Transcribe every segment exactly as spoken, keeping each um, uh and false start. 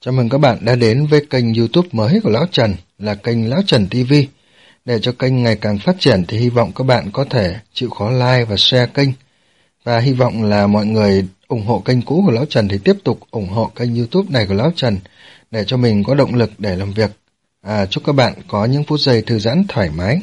Chào mừng các bạn đã đến với kênh YouTube mới của Lão Trần là kênh Lão Trần ti vi. Để cho kênh ngày càng phát triển thì hy vọng các bạn có thể chịu khó like và share kênh. Và hy vọng là mọi người ủng hộ kênh cũ của Lão Trần thì tiếp tục ủng hộ kênh YouTube này của Lão Trần để cho mình có động lực để làm việc. À, chúc các bạn có những phút giây thư giãn thoải mái.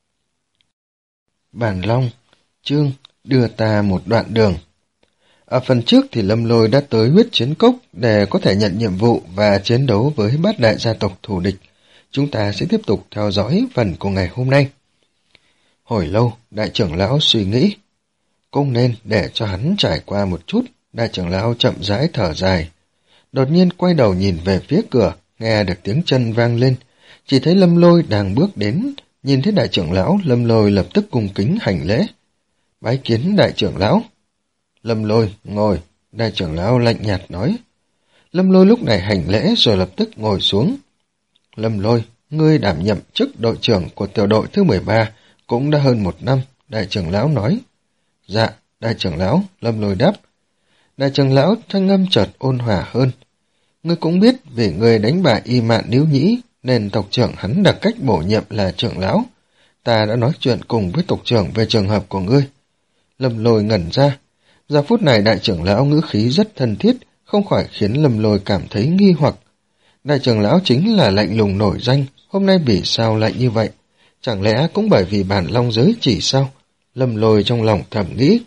Bản Long, chương đưa ta một đoạn đường. Ở phần trước thì Lâm Lôi đã tới huyết chiến cốc để có thể nhận nhiệm vụ và chiến đấu với bát đại gia tộc thù địch. Chúng ta sẽ tiếp tục theo dõi phần của ngày hôm nay. Hồi lâu, đại trưởng lão suy nghĩ. Cũng nên để cho hắn trải qua một chút, đại trưởng lão chậm rãi thở dài. Đột nhiên quay đầu nhìn về phía cửa, nghe được tiếng chân vang lên. Chỉ thấy Lâm Lôi đang bước đến, nhìn thấy đại trưởng lão, Lâm Lôi lập tức cung kính hành lễ. Bái kiến đại trưởng lão. Lâm Lôi, ngồi, đại trưởng lão lạnh nhạt nói. Lâm Lôi lúc này hành lễ rồi lập tức ngồi xuống. Lâm Lôi, ngươi đảm nhiệm chức đội trưởng của tiểu đội thứ mười ba cũng đã hơn một năm, đại trưởng lão nói. Dạ, đại trưởng lão, Lâm Lôi đáp. Đại trưởng lão thanh âm chợt ôn hòa hơn. Ngươi cũng biết vì ngươi đánh bại Y Mạn Níu Nhĩ nên tộc trưởng hắn đặc cách bổ nhiệm là trưởng lão. Ta đã nói chuyện cùng với tộc trưởng về trường hợp của ngươi. Lâm Lôi ngẩn ra. Giờ phút này đại trưởng lão ngữ khí rất thân thiết, không khỏi khiến Lâm Lôi cảm thấy nghi hoặc. Đại trưởng lão chính là lạnh lùng nổi danh, hôm nay vì sao lại như vậy? Chẳng lẽ cũng bởi vì bản long giới chỉ sao? Lâm Lôi trong lòng thầm nghĩ.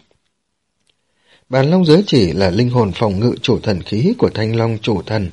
Bản long giới chỉ là linh hồn phòng ngự chủ thần khí của Thanh Long chủ thần.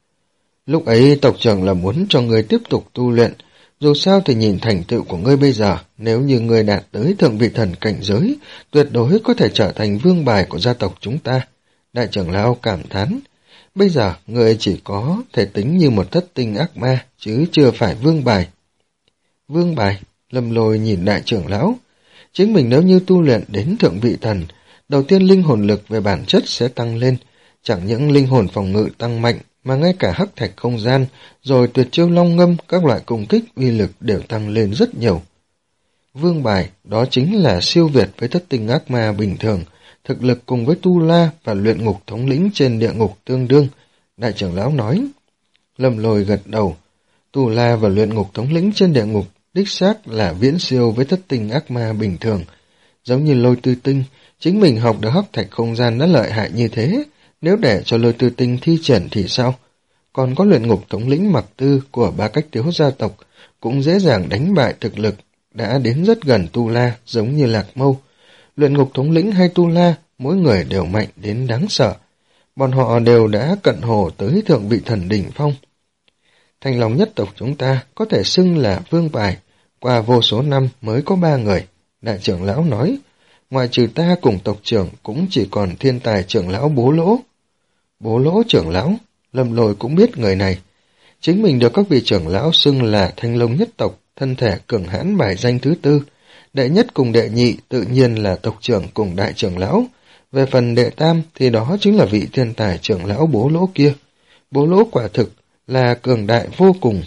Lúc ấy tộc trưởng là muốn cho ngươi tiếp tục tu luyện, dù sao thì nhìn thành tựu của ngươi bây giờ, nếu như ngươi đạt tới thượng vị thần cảnh giới, tuyệt đối có thể trở thành vương bài của gia tộc chúng ta. Đại trưởng lão cảm thán, bây giờ ngươi chỉ có thể tính như một thất tinh ác ma, chứ chưa phải vương bài. Vương bài, Lâm Lôi nhìn đại trưởng lão, chính mình nếu như tu luyện đến thượng vị thần, đầu tiên linh hồn lực về bản chất sẽ tăng lên, chẳng những linh hồn phòng ngự tăng mạnh, mà ngay cả hắc thạch không gian, rồi tuyệt chiêu long ngâm, các loại công kích uy lực đều tăng lên rất nhiều. Vương bài, đó chính là siêu việt với thất tinh ác ma bình thường, thực lực cùng với Tu La và luyện ngục thống lĩnh trên địa ngục tương đương, đại trưởng lão nói. Lâm Lôi gật đầu, Tu La và luyện ngục thống lĩnh trên địa ngục đích xác là viễn siêu với thất tinh ác ma bình thường. Giống như Lôi Tư Tinh, chính mình học được hắc thạch không gian đã lợi hại như thế, nếu để cho Lôi Tư Tinh thi triển thì sao? Còn có luyện ngục thống lĩnh Mặc Tư của ba cách tiếu gia tộc cũng dễ dàng đánh bại thực lực đã đến rất gần Tu La, giống như Lạc Mâu. Luyện ngục thống lĩnh hay Tu La, mỗi người đều mạnh đến đáng sợ. Bọn họ đều đã cận hồ tới thượng vị thần đỉnh phong. Thanh Long nhất tộc chúng ta có thể xưng là vương bài, qua vô số năm mới có ba người, đại trưởng lão nói. Ngoài trừ ta cùng tộc trưởng cũng chỉ còn thiên tài trưởng lão Bố Lỗ. Bố Lỗ trưởng lão, Lâm Lôi cũng biết người này. Chính mình được các vị trưởng lão xưng là Thanh Long nhất tộc, thân thể cường hãn bài danh thứ tư. Đệ nhất cùng đệ nhị tự nhiên là tộc trưởng cùng đại trưởng lão. Về phần đệ tam thì đó chính là vị thiên tài trưởng lão Bố Lỗ kia. Bố Lỗ quả thực là cường đại vô cùng.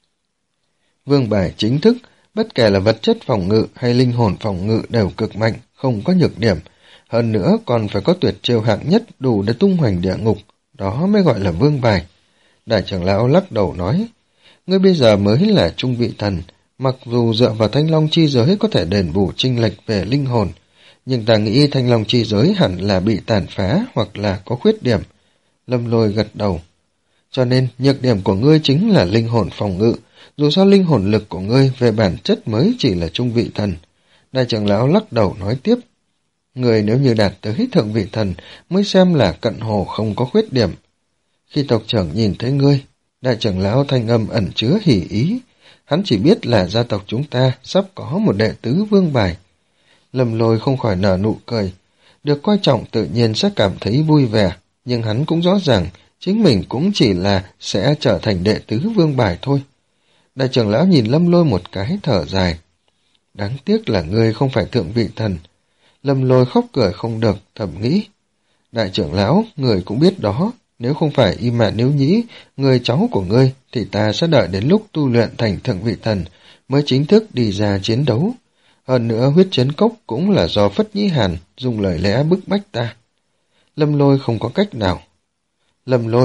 Vương bài chính thức, bất kể là vật chất phòng ngự hay linh hồn phòng ngự đều cực mạnh, không có nhược điểm. Hơn nữa còn phải có tuyệt chiêu hạng nhất đủ để tung hoành địa ngục, đó mới gọi là vương bài. Đại trưởng lão lắc đầu nói, ngươi bây giờ mới là trung vị thần, mặc dù dựa vào Thanh Long chi giới có thể đền bù chênh lệch về linh hồn, nhưng ta nghĩ Thanh Long chi giới hẳn là bị tàn phá hoặc là có khuyết điểm. Lâm Lôi gật đầu. Cho nên nhược điểm của ngươi chính là linh hồn phòng ngự, dù sao linh hồn lực của ngươi về bản chất mới chỉ là trung vị thần. Đại trưởng lão lắc đầu nói tiếp, người nếu như đạt tới thượng vị thần mới xem là cận hồ không có khuyết điểm. Khi tộc trưởng nhìn thấy ngươi, đại trưởng lão thanh âm ẩn chứa hỉ ý, hắn chỉ biết là gia tộc chúng ta sắp có một đệ tứ vương bài. Lâm Lôi không khỏi nở nụ cười, được coi trọng tự nhiên sẽ cảm thấy vui vẻ, nhưng hắn cũng rõ ràng chính mình cũng chỉ là sẽ trở thành đệ tứ vương bài thôi. Đại trưởng lão nhìn Lâm Lôi một cái thở dài. Đáng tiếc là ngươi không phải thượng vị thần. Lâm Lôi khóc cười không được, thầm nghĩ. Đại trưởng lão, người cũng biết đó, nếu không phải Y Mạn Níu Nhĩ, người cháu của ngươi, thì ta sẽ đợi đến lúc tu luyện thành thượng vị thần, mới chính thức đi ra chiến đấu. Hơn nữa huyết chiến cốc cũng là do Phất Nhĩ Hàn dùng lời lẽ bức bách ta. Lâm Lôi không có cách nào. Lâm Lôi,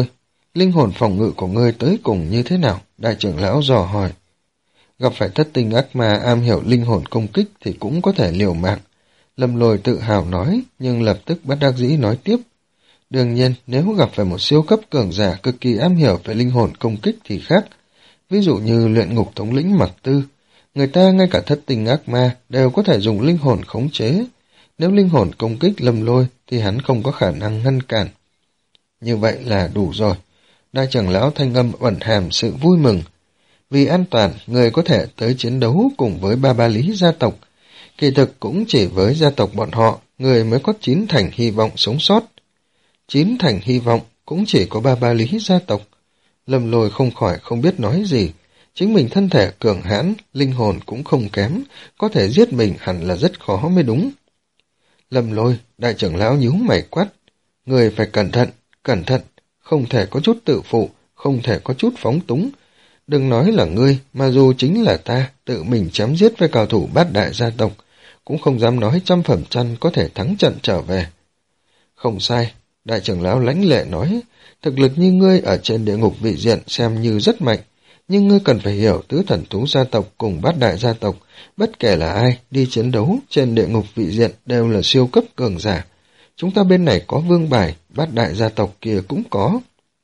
Linh hồn phòng ngự của ngươi tới cùng như thế nào? Đại trưởng lão dò hỏi. Gặp phải thất tinh ác ma am hiểu linh hồn công kích thì cũng có thể liều mạng. Lâm Lôi tự hào nói, nhưng lập tức bất đắc dĩ nói tiếp. Đương nhiên, nếu gặp phải một siêu cấp cường giả cực kỳ am hiểu về linh hồn công kích thì khác. Ví dụ như luyện ngục thống lĩnh Mặc Tư, người ta ngay cả thất tình ác ma đều có thể dùng linh hồn khống chế. Nếu linh hồn công kích Lâm Lôi thì hắn không có khả năng ngăn cản. Như vậy là đủ rồi. Đại trưởng lão thanh âm ẩn hàm sự vui mừng. Vì an toàn, người có thể tới chiến đấu cùng với ba ba lý gia tộc. Kỳ thực cũng chỉ với gia tộc bọn họ, người mới có chín thành hy vọng sống sót. Chín thành hy vọng cũng chỉ có ba ba lý gia tộc. Lâm Lôi không khỏi không biết nói gì. Chính mình thân thể cường hãn, linh hồn cũng không kém, có thể giết mình hẳn là rất khó mới đúng. Lâm Lôi, đại trưởng lão nhíu mày quát. Người phải cẩn thận, cẩn thận, không thể có chút tự phụ, không thể có chút phóng túng. Đừng nói là ngươi, mà dù chính là ta, tự mình chém giết với cao thủ bát đại gia tộc, cũng không dám nói trăm phẩm trăm có thể thắng trận trở về. Không sai, đại trưởng lão lãnh lệ nói, thực lực như ngươi ở trên địa ngục vị diện xem như rất mạnh, nhưng ngươi cần phải hiểu tứ thần thú gia tộc cùng bát đại gia tộc, bất kể là ai đi chiến đấu trên địa ngục vị diện đều là siêu cấp cường giả. Chúng ta bên này có vương bài, bát đại gia tộc kia cũng có.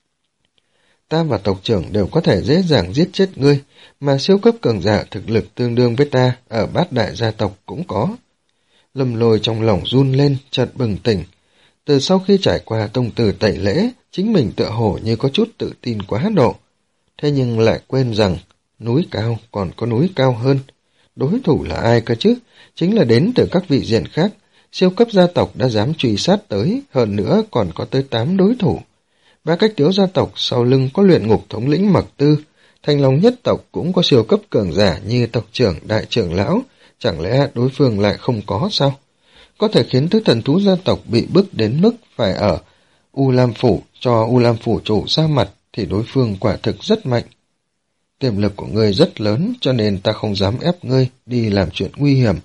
Ta và tộc trưởng đều có thể dễ dàng giết chết ngươi, mà siêu cấp cường giả thực lực tương đương với ta ở bát đại gia tộc cũng có. Lâm Lôi trong lòng run lên, chợt bừng tỉnh. Từ sau khi trải qua tông tử tẩy lễ, chính mình tựa hồ như có chút tự tin quá độ. Thế nhưng lại quên rằng, núi cao còn có núi cao hơn. Đối thủ là ai cơ chứ? Chính là đến từ các vị diện khác. Siêu cấp gia tộc đã dám truy sát tới, hơn nữa còn có tới tám đối thủ. Ba cách tiếu gia tộc sau lưng có luyện ngục thống lĩnh Mặc Tư, Thanh Long nhất tộc cũng có siêu cấp cường giả như tộc trưởng đại trưởng lão, chẳng lẽ đối phương lại không có sao? Có thể khiến tứ thần thú gia tộc bị bức đến mức phải ở U Lam Phủ cho U Lam Phủ chủ ra mặt thì đối phương quả thực rất mạnh. Tiềm lực của ngươi rất lớn cho nên ta không dám ép ngươi đi làm chuyện nguy hiểm.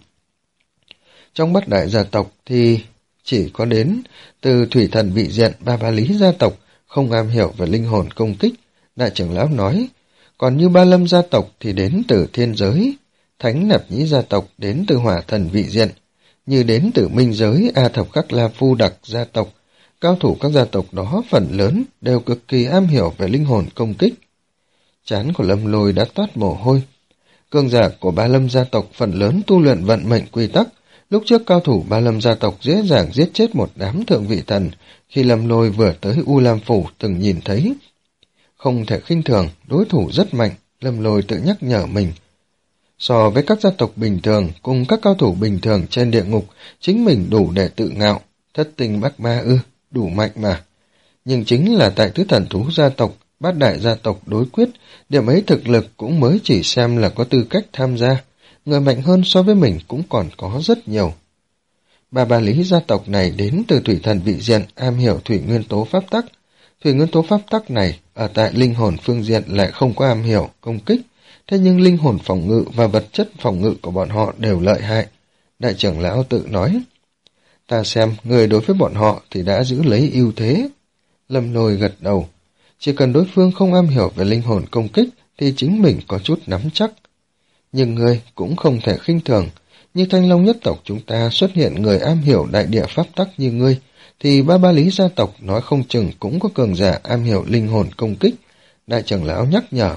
Trong bát đại gia tộc thì chỉ có đến từ thủy thần vị diện ba ba lý gia tộc không am hiểu về linh hồn công kích, đại trưởng lão nói, còn như ba lâm gia tộc thì đến từ thiên giới, thánh nạp nhĩ gia tộc đến từ hỏa thần vị diện, như đến từ minh giới A Thập Khắc La Phu Đặc gia tộc, cao thủ các gia tộc đó phần lớn đều cực kỳ am hiểu về linh hồn công kích. Trán của Lâm Lôi đã toát mồ hôi. Cường giả của ba lâm gia tộc phần lớn tu luyện vận mệnh quy tắc, lúc trước cao thủ ba lâm gia tộc dễ dàng giết chết một đám thượng vị thần, khi Lâm Lôi vừa tới U Lam Phủ từng nhìn thấy. Không thể khinh thường, đối thủ rất mạnh, Lâm Lôi tự nhắc nhở mình. So với các gia tộc bình thường cùng các cao thủ bình thường trên địa ngục, chính mình đủ để tự ngạo, thất tình bác ma ư, đủ mạnh mà. Nhưng chính là tại tứ thần thú gia tộc, bát đại gia tộc đối quyết, điểm ấy thực lực cũng mới chỉ xem là có tư cách tham gia, người mạnh hơn so với mình cũng còn có rất nhiều. Ba ba lý gia tộc này đến từ thủy thần vị diện am hiểu thủy nguyên tố pháp tắc. Thủy nguyên tố pháp tắc này ở tại linh hồn phương diện lại không có am hiểu công kích, thế nhưng linh hồn phòng ngự và vật chất phòng ngự của bọn họ đều lợi hại. Đại trưởng lão tự nói, ta xem người đối với bọn họ thì đã giữ lấy ưu thế. Lâm Lôi gật đầu, chỉ cần đối phương không am hiểu về linh hồn công kích thì chính mình có chút nắm chắc. Nhưng người cũng không thể khinh thường, như Thanh Long nhất tộc chúng ta xuất hiện người am hiểu đại địa pháp tắc như ngươi, thì ba ba lý gia tộc nói không chừng cũng có cường giả am hiểu linh hồn công kích. Đại trưởng lão nhắc nhở.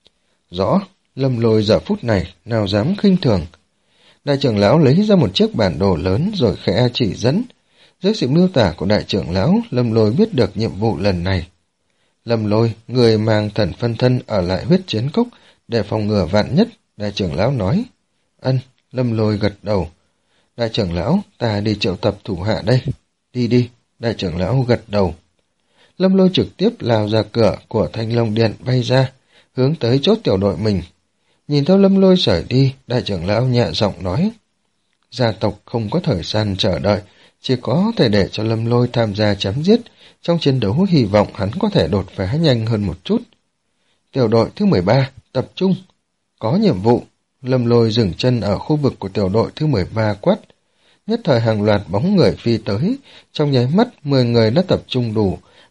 Rõ, Lâm Lôi giờ phút này nào dám khinh thường. Đại trưởng lão lấy ra một chiếc bản đồ lớn rồi khẽ chỉ dẫn. Dưới sự miêu tả của đại trưởng lão, Lâm Lôi biết được nhiệm vụ lần này. Lâm Lôi, người mang thần phân thân ở lại huyết chiến cốc để phòng ngừa vạn nhất, đại trưởng lão nói. Ân, Lâm Lôi gật đầu. Đại trưởng lão, ta đi triệu tập thủ hạ đây. Đi đi, đại trưởng lão gật đầu. Lâm Lôi trực tiếp lao ra cửa của Thanh Long Điện bay ra, hướng tới chốt tiểu đội mình. Nhìn theo Lâm Lôi rời đi, đại trưởng lão nhẹ giọng nói. Gia tộc không có thời gian chờ đợi, chỉ có thể để cho Lâm Lôi tham gia chém giết, trong chiến đấu hy vọng hắn có thể đột phá nhanh hơn một chút. Tiểu đội thứ mười ba, tập trung. Có nhiệm vụ. Lâm Lôi dừng chân ở khu vực của tiểu đội thứ mười ba quát. Nhất thời hàng loạt bóng người phi tới, trong nháy mắt mười người đã tập trung đủ,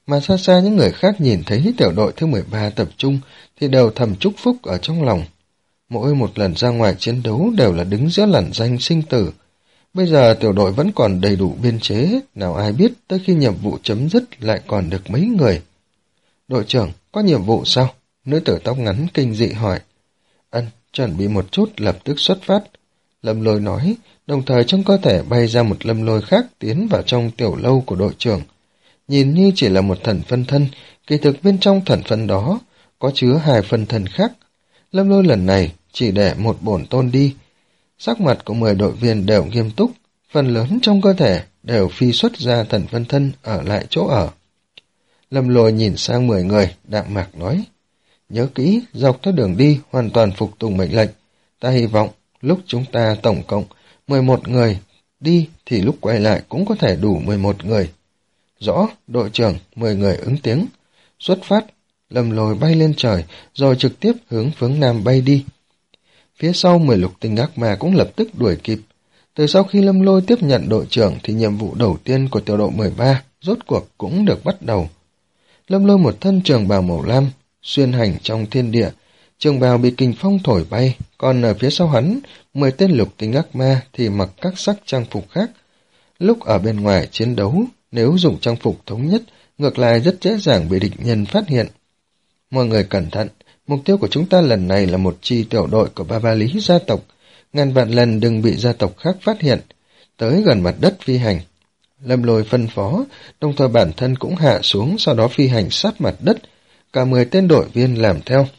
mà xa xa những người khác nhìn thấy tiểu đội thứ mười ba tập trung thì đều thầm chúc phúc ở trong lòng. Mỗi một lần ra ngoài chiến đấu đều là đứng giữa lằn ranh sinh tử. Bây giờ tiểu đội vẫn còn đầy đủ biên chế, nào ai biết tới khi nhiệm vụ chấm dứt lại còn được mấy người. Đội trưởng, có nhiệm vụ sao? Nữ tử tóc ngắn kinh dị hỏi. Ân, chuẩn bị một chút lập tức xuất phát. Lâm Lôi nói, đồng thời trong cơ thể bay ra một lâm lôi khác tiến vào trong tiểu lâu của đội trưởng. Nhìn như chỉ là một thần phân thân, kỳ thực bên trong thần phân đó có chứa hai phân thân khác. Lâm Lôi lần này chỉ để một bổn tôn đi. Sắc mặt của mười đội viên đều nghiêm túc, phần lớn trong cơ thể đều phi xuất ra thần phân thân ở lại chỗ ở. Lâm Lôi nhìn sang mười người, đạm mạc nói, nhớ kỹ, dọc theo đường đi hoàn toàn phục tùng mệnh lệnh. Ta hy vọng lúc chúng ta tổng cộng mười một người đi thì lúc quay lại cũng có thể đủ mười một người. Rõ, đội trưởng, mười người ứng tiếng. Xuất phát, Lâm Lôi bay lên trời rồi trực tiếp hướng hướng nam bay đi. Phía sau mười lục tinh ác ma cũng lập tức đuổi kịp. Từ sau khi Lâm Lôi tiếp nhận đội trưởng thì nhiệm vụ đầu tiên của tiểu đội mười ba rốt cuộc cũng được bắt đầu. Lâm Lôi một thân trường bào màu lam, xuyên hành trong thiên địa, trường bào bị kình phong thổi bay, còn ở phía sau hắn, mười tên lục tinh ác ma thì mặc các sắc trang phục khác. Lúc ở bên ngoài chiến đấu, nếu dùng trang phục thống nhất, ngược lại rất dễ dàng bị địch nhân phát hiện. Mọi người cẩn thận, mục tiêu của chúng ta lần này là một chi tiểu đội của Ba Ba Lý gia tộc, ngàn vạn lần đừng bị gia tộc khác phát hiện, tới gần mặt đất phi hành. Lâm Lôi phân phó, đồng thời bản thân cũng hạ xuống, sau đó phi hành sát mặt đất, cả mười tên đội viên làm theo.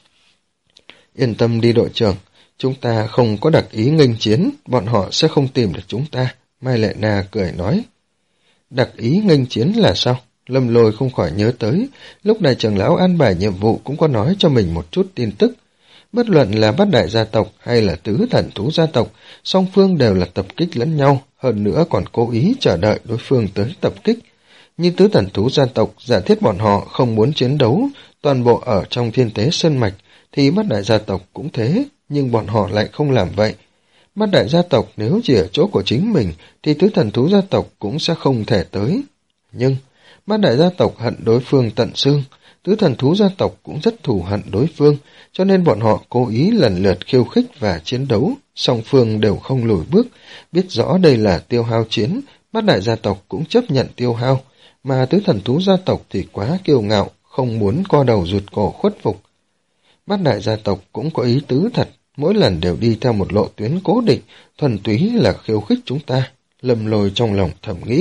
Yên tâm đi đội trưởng, chúng ta không có đặc ý nghênh chiến, bọn họ sẽ không tìm được chúng ta, Mai Lệ Na cười nói. Đặc ý nghênh chiến là sao? Lâm Lôi không khỏi nhớ tới, lúc này trưởng lão an bài nhiệm vụ cũng có nói cho mình một chút tin tức. Bất luận là bát đại gia tộc hay là tứ thần thú gia tộc, song phương đều là tập kích lẫn nhau, hơn nữa còn cố ý chờ đợi đối phương tới tập kích. Như tứ thần thú gia tộc giả thiết bọn họ không muốn chiến đấu, toàn bộ ở trong thiên tế sơn mạch, thì bát đại gia tộc cũng thế, nhưng bọn họ lại không làm vậy. Bát đại gia tộc nếu chỉ ở chỗ của chính mình, thì tứ thần thú gia tộc cũng sẽ không thể tới. Nhưng, bát đại gia tộc hận đối phương tận xương, tứ thần thú gia tộc cũng rất thù hận đối phương, cho nên bọn họ cố ý lần lượt khiêu khích và chiến đấu, song phương đều không lùi bước, biết rõ đây là tiêu hao chiến, bát đại gia tộc cũng chấp nhận tiêu hao, mà tứ thần thú gia tộc thì quá kiêu ngạo, không muốn co đầu rụt cổ khuất phục. Bát đại gia tộc cũng có ý tứ thật, mỗi lần đều đi theo một lộ tuyến cố định, thuần túy là khiêu khích chúng ta, Lâm Lôi trong lòng thầm nghĩ.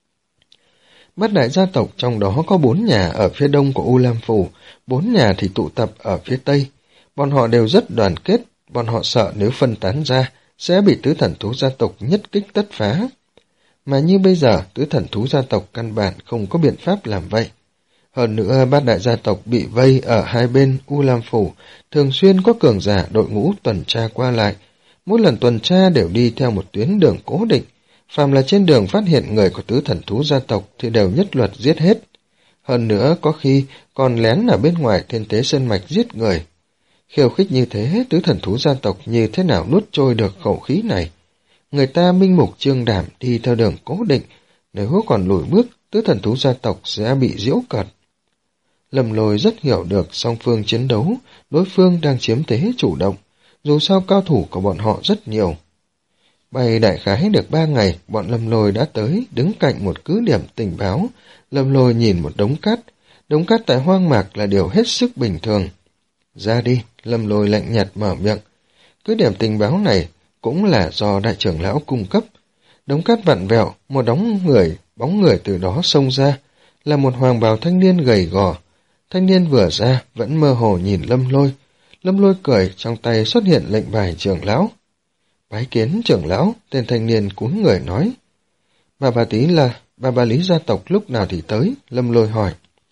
Bát đại gia tộc trong đó có bốn nhà ở phía đông của U Lam Phủ, bốn nhà thì tụ tập ở phía tây. Bọn họ đều rất đoàn kết, bọn họ sợ nếu phân tán ra, sẽ bị tứ thần thú gia tộc nhất kích tất phá. Mà như bây giờ, tứ thần thú gia tộc căn bản không có biện pháp làm vậy. Hơn nữa, bát đại gia tộc bị vây ở hai bên U Lam Phủ, thường xuyên có cường giả đội ngũ tuần tra qua lại. Mỗi lần tuần tra đều đi theo một tuyến đường cố định. Phàm là trên đường phát hiện người của tứ thần thú gia tộc thì đều nhất luật giết hết. Hơn nữa có khi còn lén ở bên ngoài thiên tế sơn mạch giết người. Khiêu khích như thế, tứ thần thú gia tộc như thế nào nuốt trôi được khẩu khí này? Người ta minh mục trương đảm đi theo đường cố định, nếu còn lùi bước, tứ thần thú gia tộc sẽ bị giễu cợt. Lâm Lôi rất hiểu được song phương chiến đấu, đối phương đang chiếm thế chủ động, dù sao cao thủ của bọn họ rất nhiều. Bay đại khái được ba ngày, bọn Lâm Lôi đã tới, đứng cạnh một cứ điểm tình báo. Lâm Lôi nhìn một đống cát, đống cát tại hoang mạc là điều hết sức bình thường. Ra đi, Lâm Lôi lạnh nhạt mở miệng. Cứ điểm tình báo này cũng là do đại trưởng lão cung cấp. Đống cát vặn vẹo, một đống người, bóng người từ đó xông ra, là một hoàng bào thanh niên gầy gò. Thanh niên vừa ra, vẫn mơ hồ nhìn Lâm Lôi. Lâm Lôi cười, trong tay xuất hiện lệnh bài trưởng lão. Bái kiến trưởng lão, tên thanh niên cúi người nói. Bà bà tí là, bà bà Lý gia tộc lúc nào thì tới, Lâm Lôi hỏi.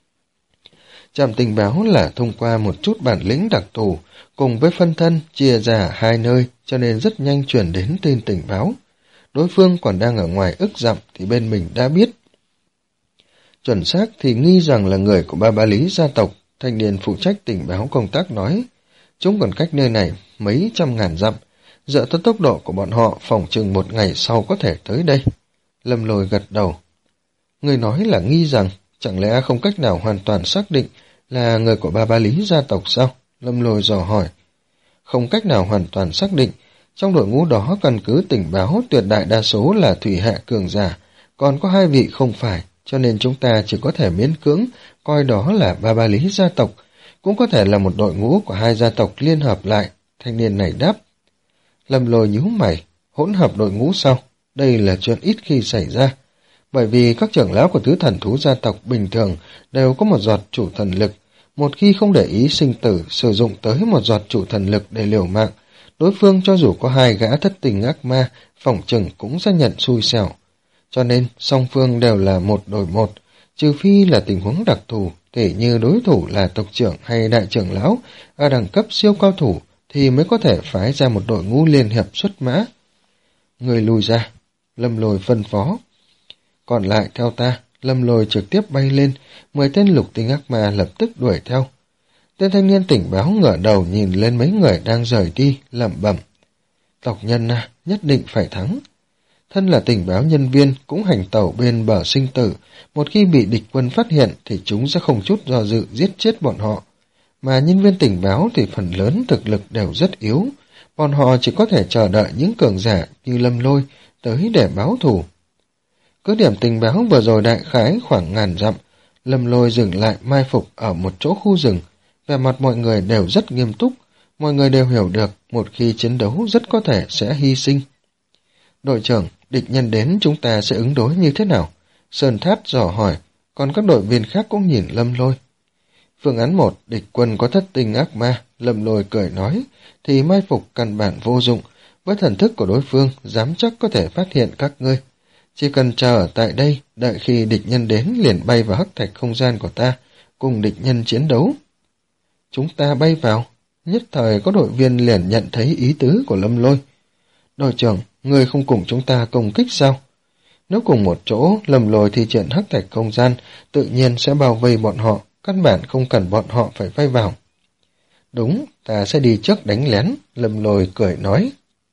Trạm tình báo là thông qua một chút bản lĩnh đặc thù, cùng với phân thân chia ra hai nơi, cho nên rất nhanh chuyển đến tin tình báo. Đối phương còn đang ở ngoài ức dặm thì bên mình đã biết. Chuẩn xác thì nghi rằng là người của ba ba Lý gia tộc, thanh niên phụ trách tình báo công tác nói. Chúng còn cách nơi này mấy trăm ngàn dặm, dựa theo tốc độ của bọn họ phòng chừng một ngày sau có thể tới đây. Lâm Lôi gật đầu. Người nói là nghi rằng, Chẳng lẽ không cách nào hoàn toàn xác định là người của Ba Ba Lý gia tộc sao? Lâm Lôi dò hỏi. Không cách nào hoàn toàn xác định, trong đội ngũ đó căn cứ tình báo tuyệt đại đa số là thủy hạ cường giả, còn có hai vị không phải, cho nên chúng ta chỉ có thể miễn cưỡng coi đó là Ba Ba Lý gia tộc, cũng có thể là một đội ngũ của hai gia tộc liên hợp lại, thanh niên này đáp. Lâm Lôi nhíu mày, hỗn hợp đội ngũ sao? Đây là chuyện ít khi xảy ra, bởi vì các trưởng lão của tứ thần thú gia tộc bình thường đều có một giọt chủ thần lực, một khi không để ý sinh tử sử dụng tới một giọt chủ thần lực để liều mạng, đối phương cho dù có hai gã thất tình ác ma, phỏng chừng cũng sẽ nhận xui xẻo. Cho nên song phương đều là một đổi một, trừ phi là tình huống đặc thù, tỉ như đối thủ là tộc trưởng hay đại trưởng lão ở đẳng cấp siêu cao thủ thì mới có thể phái ra một đội ngũ liên hiệp xuất mã. Người lùi ra, Lâm Lôi phân phó. Còn lại theo ta. Lâm Lôi trực tiếp bay lên, mười tên lục tinh ác ma lập tức đuổi theo. Tên thanh niên tỉnh báo ngửa đầu nhìn lên mấy người đang rời đi, lẩm bẩm. Tộc nhân à, nhất định phải thắng. Thân là tình báo nhân viên cũng hành tẩu bên bờ sinh tử, một khi bị địch quân phát hiện thì chúng sẽ không chút do dự giết chết bọn họ. Mà nhân viên tình báo thì phần lớn thực lực đều rất yếu, bọn họ chỉ có thể chờ đợi những cường giả như Lâm Lôi tới để báo thù. Cứ điểm tình báo vừa rồi đại khái khoảng ngàn dặm, Lâm Lôi dừng lại mai phục ở một chỗ khu rừng, vẻ mặt mọi người đều rất nghiêm túc, mọi người đều hiểu được một khi chiến đấu rất có thể sẽ hy sinh. Đội trưởng, địch nhân đến chúng ta sẽ ứng đối như thế nào? Sơn Thát dò hỏi, còn các đội viên khác cũng nhìn Lâm Lôi. Phương án một, địch quân có thất tinh ác ma, Lâm Lôi cười nói, thì mai phục căn bản vô dụng, với thần thức của đối phương dám chắc có thể phát hiện các ngươi. Chỉ cần chờ ở tại đây, đợi khi địch nhân đến liền bay vào hắc thạch không gian của ta, cùng địch nhân chiến đấu. Chúng ta bay vào, nhất thời có đội viên liền nhận thấy ý tứ của Lâm Lôi. Đội trưởng, người không cùng chúng ta công kích sao? Nếu cùng một chỗ, Lâm Lôi thi triển hắc thạch không gian, tự nhiên sẽ bao vây bọn họ, căn bản không cần bọn họ phải bay vào. Đúng, ta sẽ đi trước đánh lén, Lâm Lôi cười nói.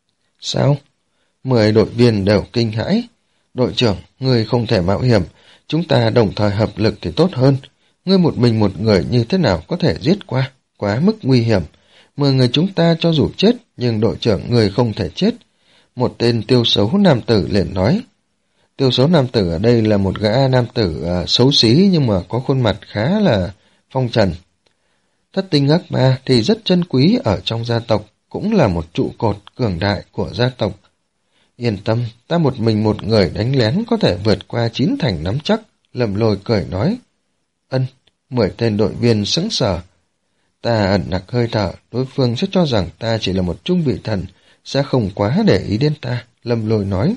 Sao? Mười đội viên đều kinh hãi. Đội trưởng, ngươi không thể mạo hiểm, chúng ta đồng thời hợp lực thì tốt hơn. Ngươi một mình một người như thế nào có thể giết qua, quá mức nguy hiểm. Mười người chúng ta cho dù chết, nhưng đội trưởng ngươi không thể chết. Một tên tiêu xấu nam tử liền nói. Tiêu xấu nam tử ở đây là một gã nam tử uh, xấu xí nhưng mà có khuôn mặt khá là phong trần. Thất tinh ác ma thì rất chân quý ở trong gia tộc, cũng là một trụ cột cường đại của gia tộc. Yên tâm, ta một mình một người đánh lén có thể vượt qua chín thành nắm chắc, Lâm Lôi cười nói. Ân, mười tên đội viên sững sờ. Ta ẩn nặc hơi thở, đối phương sẽ cho rằng ta chỉ là một trung vị thần, sẽ không quá để ý đến ta, Lâm Lôi nói.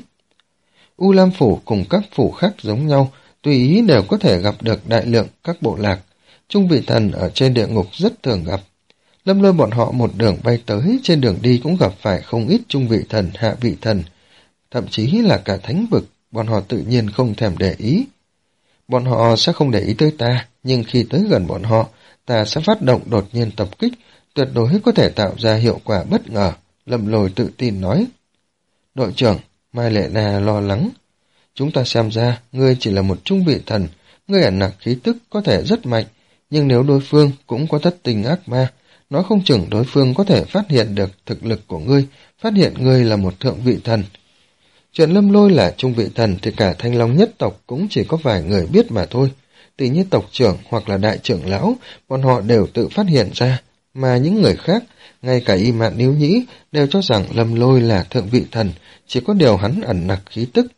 U Lam Phủ cùng các phủ khác giống nhau, tùy ý đều có thể gặp được đại lượng các bộ lạc. Trung vị thần ở trên địa ngục rất thường gặp. Lâm Lôi bọn họ một đường bay tới, trên đường đi cũng gặp phải không ít trung vị thần, hạ vị thần, thậm chí là cả thánh vực, bọn họ tự nhiên không thèm để ý. Bọn họ sẽ không để ý tới ta, nhưng khi tới gần bọn họ, ta sẽ phát động đột nhiên tập kích, tuyệt đối có thể tạo ra hiệu quả bất ngờ, Lâm Lôi tự tin nói. Đội trưởng, Mai Lệ Na lo lắng. Chúng ta xem ra, ngươi chỉ là một trung vị thần, ngươi ẩn nặc khí tức có thể rất mạnh, nhưng nếu đối phương cũng có thất tình ác ma, nói không chừng đối phương có thể phát hiện được thực lực của ngươi, phát hiện ngươi là một thượng vị thần. Chuyện Lâm Lôi là trung vị thần thì cả Thanh Long nhất tộc cũng chỉ có vài người biết mà thôi. Tỷ như tộc trưởng hoặc là đại trưởng lão, bọn họ đều tự phát hiện ra, mà những người khác, ngay cả Y Mạn Níu Nhĩ, đều cho rằng Lâm Lôi là thượng vị thần, chỉ có điều hắn ẩn nặc khí tức.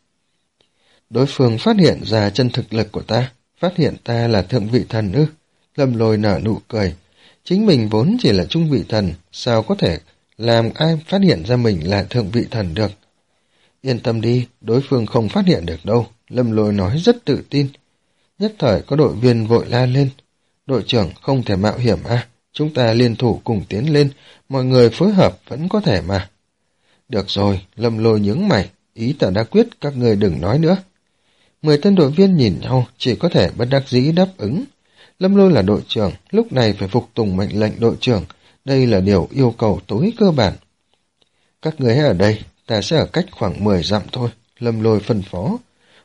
Đối phương phát hiện ra chân thực lực của ta, phát hiện ta là thượng vị thần ư? Lâm Lôi nở nụ cười. Chính mình vốn chỉ là trung vị thần, sao có thể làm ai phát hiện ra mình là thượng vị thần được? Yên tâm đi, đối phương không phát hiện được đâu, Lâm Lôi nói rất tự tin. Nhất thời có đội viên vội la lên. Đội trưởng không thể mạo hiểm à, chúng ta liên thủ cùng tiến lên, mọi người phối hợp vẫn có thể mà. Được rồi, Lâm Lôi nhướng mày, ý ta đã quyết, các người đừng nói nữa. Mười tên đội viên nhìn nhau, chỉ có thể bất đắc dĩ đáp ứng. Lâm Lôi là đội trưởng, lúc này phải phục tùng mệnh lệnh đội trưởng, đây là điều yêu cầu tối cơ bản. Các người ở đây, ta sẽ ở cách khoảng mười dặm thôi, Lâm Lôi phân phó.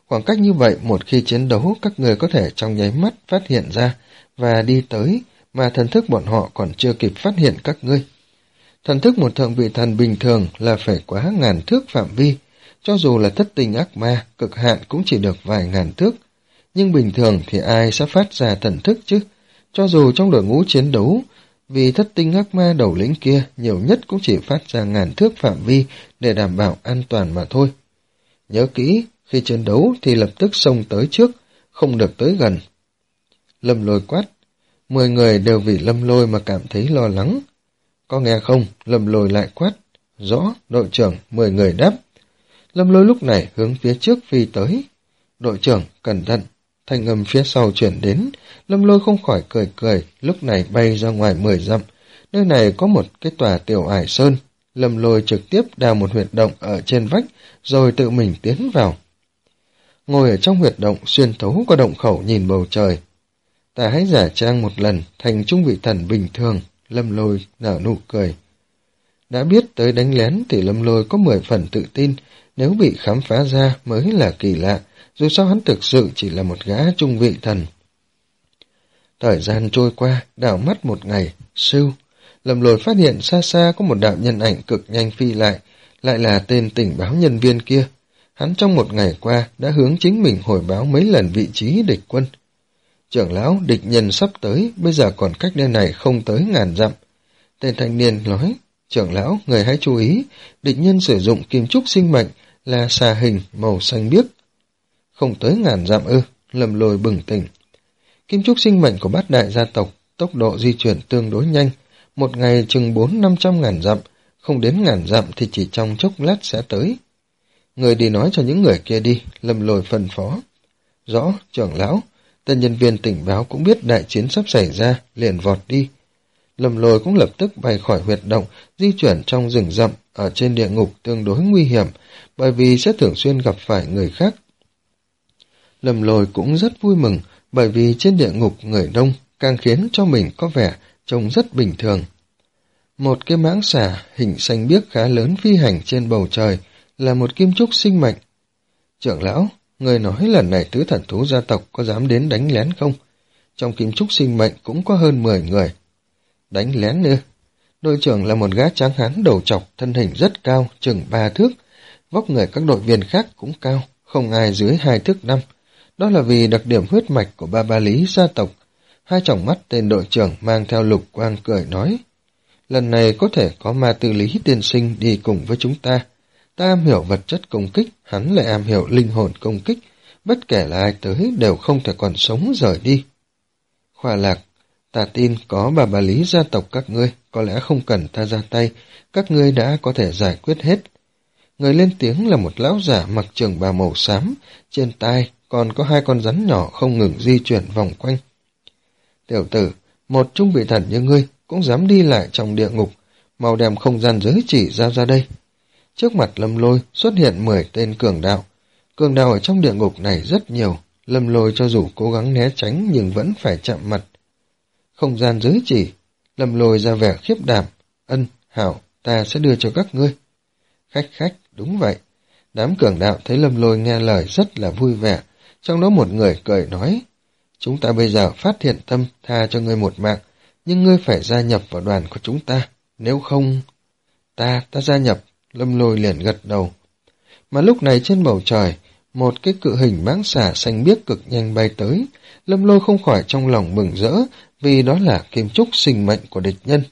Khoảng cách như vậy, một khi chiến đấu, các người có thể trong nháy mắt phát hiện ra và đi tới, mà thần thức bọn họ còn chưa kịp phát hiện các ngươi. Thần thức một thượng vị thần bình thường là phải quá ngàn thước phạm vi, cho dù là thất tinh ác ma, cực hạn cũng chỉ được vài ngàn thước. Nhưng bình thường thì ai sẽ phát ra thần thức chứ? Cho dù trong đội ngũ chiến đấu, vì thất tinh ác ma đầu lĩnh kia nhiều nhất cũng chỉ phát ra ngàn thước phạm vi để đảm bảo an toàn mà thôi. Nhớ kỹ, khi chiến đấu thì lập tức xông tới trước, không được tới gần. Lâm Lôi quát, mười người đều vì Lâm Lôi mà cảm thấy lo lắng. Có nghe không? Lâm Lôi lại quát. Rõ, đội trưởng, mười người đáp. Lâm Lôi lúc này hướng phía trước phi tới. Đội trưởng, cẩn thận. Thanh âm phía sau chuyển đến. Lâm Lôi không khỏi cười cười, lúc này bay ra ngoài mười dặm. Nơi này có một cái tòa tiểu ải sơn. Lâm Lôi trực tiếp đào một huyệt động ở trên vách, rồi tự mình tiến vào. Ngồi ở trong huyệt động, xuyên thấu qua động khẩu nhìn bầu trời. Ta hãy giả trang một lần, thành trung vị thần bình thường. Lâm Lôi nở nụ cười. Đã biết tới đánh lén thì Lâm Lôi có mười phần tự tin, nếu bị khám phá ra mới là kỳ lạ, dù sao hắn thực sự chỉ là một gã trung vị thần. Thời gian trôi qua, đảo mắt một ngày, sưu. Lâm Lôi phát hiện xa xa có một đạo nhân ảnh cực nhanh phi lại, lại là tên tình báo nhân viên kia. Hắn trong một ngày qua đã hướng chính mình hồi báo mấy lần vị trí địch quân. Trưởng lão, địch nhân sắp tới, bây giờ còn cách nơi này không tới ngàn dặm. Tên thanh niên nói, trưởng lão, người hãy chú ý, địch nhân sử dụng kim trúc sinh mệnh là xà hình màu xanh biếc. Không tới ngàn dặm ư? Lâm Lôi bừng tỉnh. Kim trúc sinh mệnh của bát đại gia tộc, tốc độ di chuyển tương đối nhanh, một ngày chừng bốn năm trăm ngàn dặm, không đến ngàn dặm thì chỉ trong chốc lát sẽ tới. Người đi nói cho những người kia đi, Lâm Lôi phân phó. Rõ, trưởng lão. Tên nhân viên tình báo cũng biết đại chiến sắp xảy ra, liền vọt đi. Lâm Lôi cũng lập tức bay khỏi huyệt động, di chuyển trong rừng rậm, ở trên địa ngục tương đối nguy hiểm, bởi vì sẽ thường xuyên gặp phải người khác. Lâm Lôi cũng rất vui mừng, bởi vì trên địa ngục người đông, càng khiến cho mình có vẻ trông rất bình thường. Một cái mãng xà hình xanh biếc khá lớn phi hành trên bầu trời, là một kim trúc sinh mệnh. Trưởng lão, người nói lần này tứ thần thú gia tộc có dám đến đánh lén không? Trong kim trúc sinh mệnh cũng có hơn mười người. Đánh lén nữa. Đội trưởng là một gã trắng hán đầu trọc, thân hình rất cao, chừng ba thước. Vóc người các đội viên khác cũng cao, không ai dưới hai thước năm. Đó là vì đặc điểm huyết mạch của ba ba lý gia tộc. Hai tròng mắt tên đội trưởng mang theo lục quang cười nói. Lần này có thể có ma tư lý tiên sinh đi cùng với chúng ta. Ta am hiểu vật chất công kích, hắn lại am hiểu linh hồn công kích. Bất kể là ai tới đều không thể còn sống rời đi. Khoa Lạc, ta tin có bà bà lý gia tộc các ngươi, có lẽ không cần ta ra tay, các ngươi đã có thể giải quyết hết. Người lên tiếng là một lão giả mặc trường bào màu xám, trên tai còn có hai con rắn nhỏ không ngừng di chuyển vòng quanh. Tiểu tử, một trung vị thần như ngươi cũng dám đi lại trong địa ngục, mau đem không gian giới chỉ giao ra đây. Trước mặt Lâm Lôi xuất hiện mười tên cường đạo. Cường đạo ở trong địa ngục này rất nhiều, Lâm Lôi cho dù cố gắng né tránh nhưng vẫn phải chạm mặt. Không gian giới chỉ, Lâm Lôi ra vẻ khiếp đảm. Ân, hảo, ta sẽ đưa cho các ngươi. Khách khách, đúng vậy. Đám cường đạo thấy Lâm Lôi nghe lời rất là vui vẻ, trong đó một người cười nói, chúng ta bây giờ phát hiện tâm tha cho ngươi một mạng, nhưng ngươi phải gia nhập vào đoàn của chúng ta, nếu không... Ta, ta gia nhập, Lâm Lôi liền gật đầu. Mà lúc này trên bầu trời, một cái cự hình mãng xà xanh biếc cực nhanh bay tới, Lâm Lôi không khỏi trong lòng mừng rỡ, vì đó là kim trúc sinh mệnh của địch nhân.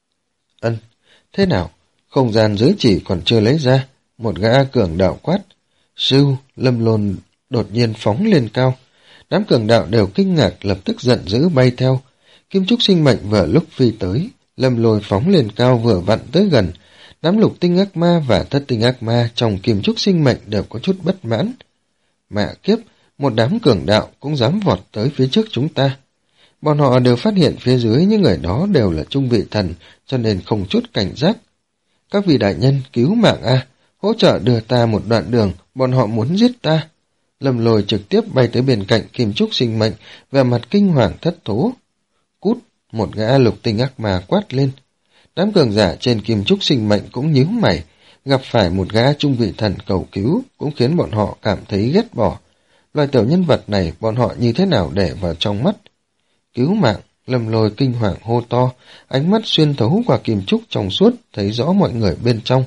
Ân, thế nào? Không gian giới chỉ còn chưa lấy ra, một gã cường đạo quát. Sưu, Lâm Lôi đột nhiên phóng lên cao. Đám cường đạo đều kinh ngạc lập tức giận dữ bay theo. Kim trúc sinh mệnh vừa lúc phi tới, Lâm Lôi phóng lên cao vừa vặn tới gần. Đám lục tinh ác ma và thất tinh ác ma trong kim trúc sinh mệnh đều có chút bất mãn. Mẹ kiếp, một đám cường đạo cũng dám vọt tới phía trước chúng ta. Bọn họ đều phát hiện phía dưới những người đó đều là trung vị thần, cho nên không chút cảnh giác. Các vị đại nhân cứu mạng a, hỗ trợ đưa ta một đoạn đường, bọn họ muốn giết ta. Lâm Lôi trực tiếp bay tới bên cạnh kim trúc sinh mệnh, vẻ mặt kinh hoàng thất thố. Cút, một gã lục tinh ác ma quát lên. Đám cường giả trên kim trúc sinh mệnh cũng nhíu mày, gặp phải một gã trung vị thần cầu cứu cũng khiến bọn họ cảm thấy ghét bỏ. Loài tiểu nhân vật này bọn họ như thế nào để vào trong mắt? Cứu mạng! Lâm Lôi kinh hoàng hô to, ánh mắt xuyên thấu qua kim trúc trong suốt, thấy rõ mọi người bên trong.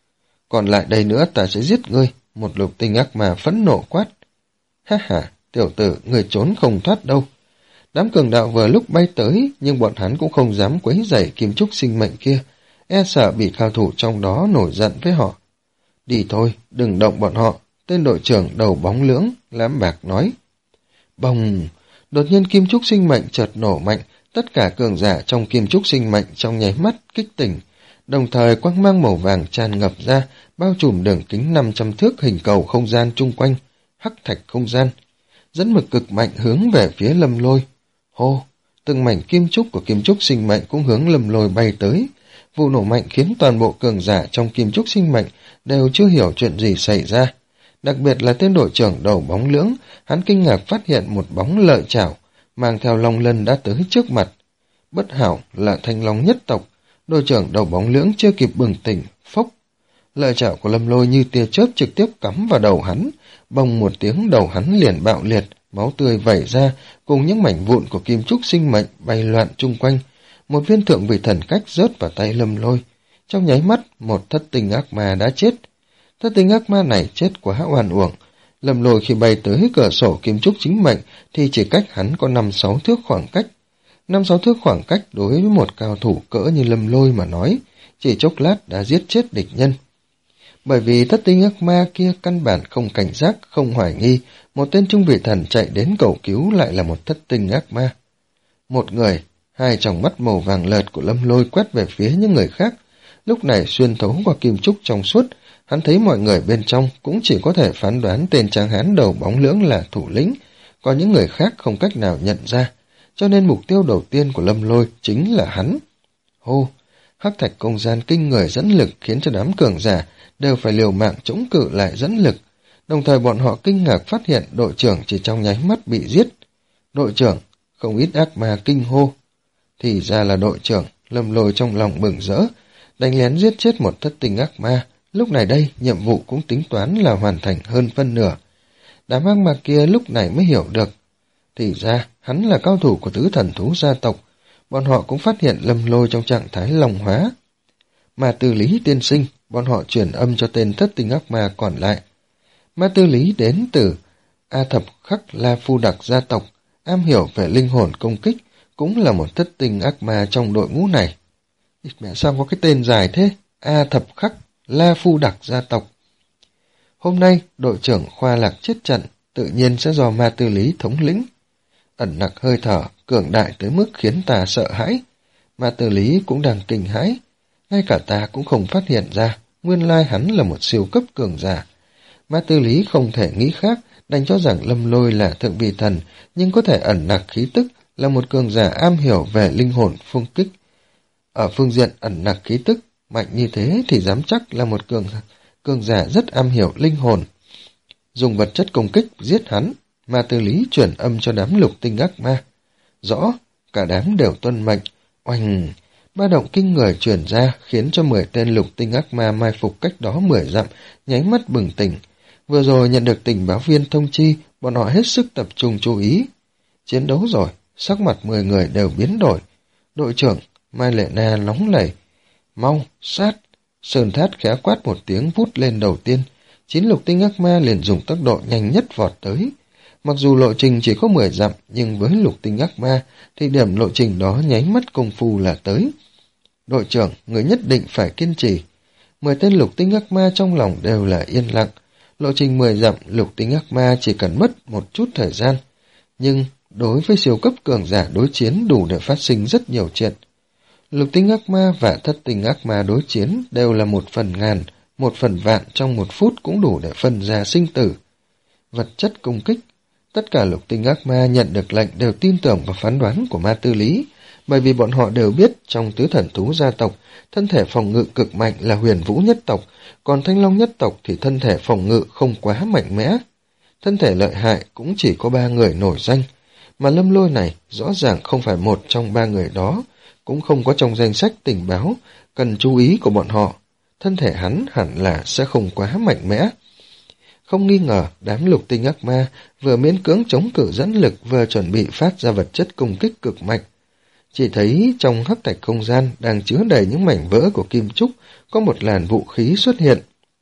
Còn lại đây nữa ta sẽ giết ngươi, một lục tinh ác ma phẫn nộ quát. Ha ha, tiểu tử, người trốn không thoát đâu. Đám cường đạo vừa lúc bay tới, nhưng bọn hắn cũng không dám quấy rầy kim trúc sinh mệnh kia, e sợ bị cao thủ trong đó nổi giận với họ. Đi thôi, đừng động bọn họ, tên đội trưởng đầu bóng lưỡng, Lãm Bạc nói. Bồng! Đột nhiên kim trúc sinh mệnh chợt nổ mạnh, tất cả cường giả trong kim trúc sinh mệnh trong nháy mắt kích tỉnh, đồng thời quang mang màu vàng tràn ngập ra, bao trùm đường kính năm trăm thước hình cầu không gian chung quanh, hắc thạch không gian, dẫn mực cực mạnh hướng về phía Lâm Lôi. Hô! Từng mảnh kim trúc của kim trúc sinh mệnh cũng hướng Lâm Lôi bay tới. Vụ nổ mạnh khiến toàn bộ cường giả trong kim trúc sinh mệnh đều chưa hiểu chuyện gì xảy ra. Đặc biệt là tên đội trưởng đầu bóng lưỡng, hắn kinh ngạc phát hiện một bóng lợi chảo, mang theo long lân đã tới trước mặt. Bất hảo là thanh long nhất tộc, đội trưởng đầu bóng lưỡng chưa kịp bừng tỉnh, phốc. Lợi chảo của Lâm Lôi như tia chớp trực tiếp cắm vào đầu hắn, bồng một tiếng đầu hắn liền bạo liệt, máu tươi vẩy ra, cùng những mảnh vụn của kim trúc sinh mệnh bay loạn chung quanh. Một viên thượng vị thần cách rớt vào tay Lâm Lôi. Trong nháy mắt, một thất tinh ác ma đã chết. Thất tinh ác ma này chết quá oan uổng. Lâm Lôi khi bay tới cửa sổ kim trúc chính mệnh thì chỉ cách hắn có năm sáu thước khoảng cách. Năm sáu thước khoảng cách đối với một cao thủ cỡ như Lâm Lôi mà nói, chỉ chốc lát đã giết chết địch nhân. Bởi vì thất tinh ác ma kia căn bản không cảnh giác, không hoài nghi, một tên trung vị thần chạy đến cầu cứu lại là một thất tinh ác ma. Một người, hai tròng mắt màu vàng lợt của Lâm Lôi quét về phía những người khác. Lúc này xuyên thấu qua kim trúc trong suốt, hắn thấy mọi người bên trong cũng chỉ có thể phán đoán tên tráng hán đầu bóng lưỡng là thủ lĩnh, còn những người khác không cách nào nhận ra, cho nên mục tiêu đầu tiên của Lâm Lôi chính là hắn. Hô! Hắc thạch không gian kinh người dẫn lực khiến cho đám cường giả đều phải liều mạng chống cự lại dẫn lực, đồng thời bọn họ kinh ngạc phát hiện đội trưởng chỉ trong nháy mắt bị giết. Đội trưởng! Không ít ác ma kinh hô. Thì ra là đội trưởng, Lâm Lôi trong lòng mừng rỡ, đánh lén giết chết một thất tinh ác ma. Lúc này đây, nhiệm vụ cũng tính toán là hoàn thành hơn phân nửa. Đám ác ma kia lúc này mới hiểu được. Thì ra, hắn là cao thủ của tứ thần thú gia tộc. Bọn họ cũng phát hiện Lâm Lôi trong trạng thái long hóa. Mà Tư Lý tiên sinh, bọn họ truyền âm cho tên thất tinh ác ma còn lại. Ma Tư Lý đến từ A Thập Khắc La Phu Đặc gia tộc, am hiểu về linh hồn công kích, cũng là một thất tinh ác ma trong đội ngũ này. Mẹ sao có cái tên dài thế? A Thập Khắc La Phu Đặc gia tộc. Hôm nay, đội trưởng Khoa Lạc chết trận, tự nhiên sẽ do Ma Tư Lý thống lĩnh. Ẩn nặc hơi thở, cường đại tới mức khiến ta sợ hãi. Ma Tư Lý cũng đang kinh hãi. Ngay cả ta cũng không phát hiện ra, nguyên lai hắn là một siêu cấp cường giả. Ma Tư Lý không thể nghĩ khác, đành cho rằng Lâm Lôi là thượng vị thần, nhưng có thể ẩn nặc khí tức, là một cường giả am hiểu về linh hồn phong kích. Ở phương diện ẩn nặc khí tức, mạnh như thế thì dám chắc là một cường cường giả rất am hiểu linh hồn. Dùng vật chất công kích giết hắn, Ma Tư Lý chuyển âm cho đám lục tinh ác ma. Rõ, cả đám đều tuân mệnh. Oanh! Ba động kinh người truyền ra khiến cho mười tên lục tinh ác ma mai phục cách đó mười dặm, nháy mắt bừng tỉnh. Vừa rồi nhận được tình báo viên thông chi, bọn họ hết sức tập trung chú ý. Chiến đấu rồi, sắc mặt mười người đều biến đổi. Đội trưởng, Mai Lệ Na nóng nảy. Mau, sát! Sơn Thát khẽ quát một tiếng vút lên đầu tiên. Chín lục tinh ác ma liền dùng tốc độ nhanh nhất vọt tới. Mặc dù lộ trình chỉ có mười dặm, nhưng với lục tinh ác ma, thì điểm lộ trình đó nháy mắt công phu là tới. Đội trưởng, người nhất định phải kiên trì. Mười tên lục tinh ác ma trong lòng đều là yên lặng. Lộ trình mười dặm, lục tinh ác ma chỉ cần mất một chút thời gian. Nhưng đối với siêu cấp cường giả đối chiến đủ để phát sinh rất nhiều chuyện. Lục tinh ác ma và thất tinh ác ma đối chiến đều là một phần ngàn, một phần vạn trong một phút cũng đủ để phân ra sinh tử. Vật chất công kích. Tất cả lục tinh ác ma nhận được lệnh đều tin tưởng vào phán đoán của Ma Tư Lý, bởi vì bọn họ đều biết trong tứ thần thú gia tộc, thân thể phòng ngự cực mạnh là Huyền Vũ nhất tộc, còn Thanh Long nhất tộc thì thân thể phòng ngự không quá mạnh mẽ. Thân thể lợi hại cũng chỉ có ba người nổi danh, mà Lâm Lôi này rõ ràng không phải một trong ba người đó, cũng không có trong danh sách tình báo cần chú ý của bọn họ. Thân thể hắn hẳn là sẽ không quá mạnh mẽ. Không nghi ngờ, đám lục tinh ác ma vừa miễn cưỡng chống cự dẫn lực vừa chuẩn bị phát ra vật chất công kích cực mạnh. Chỉ thấy trong hắc thạch không gian đang chứa đầy những mảnh vỡ của kim trúc, có một làn vũ khí xuất hiện.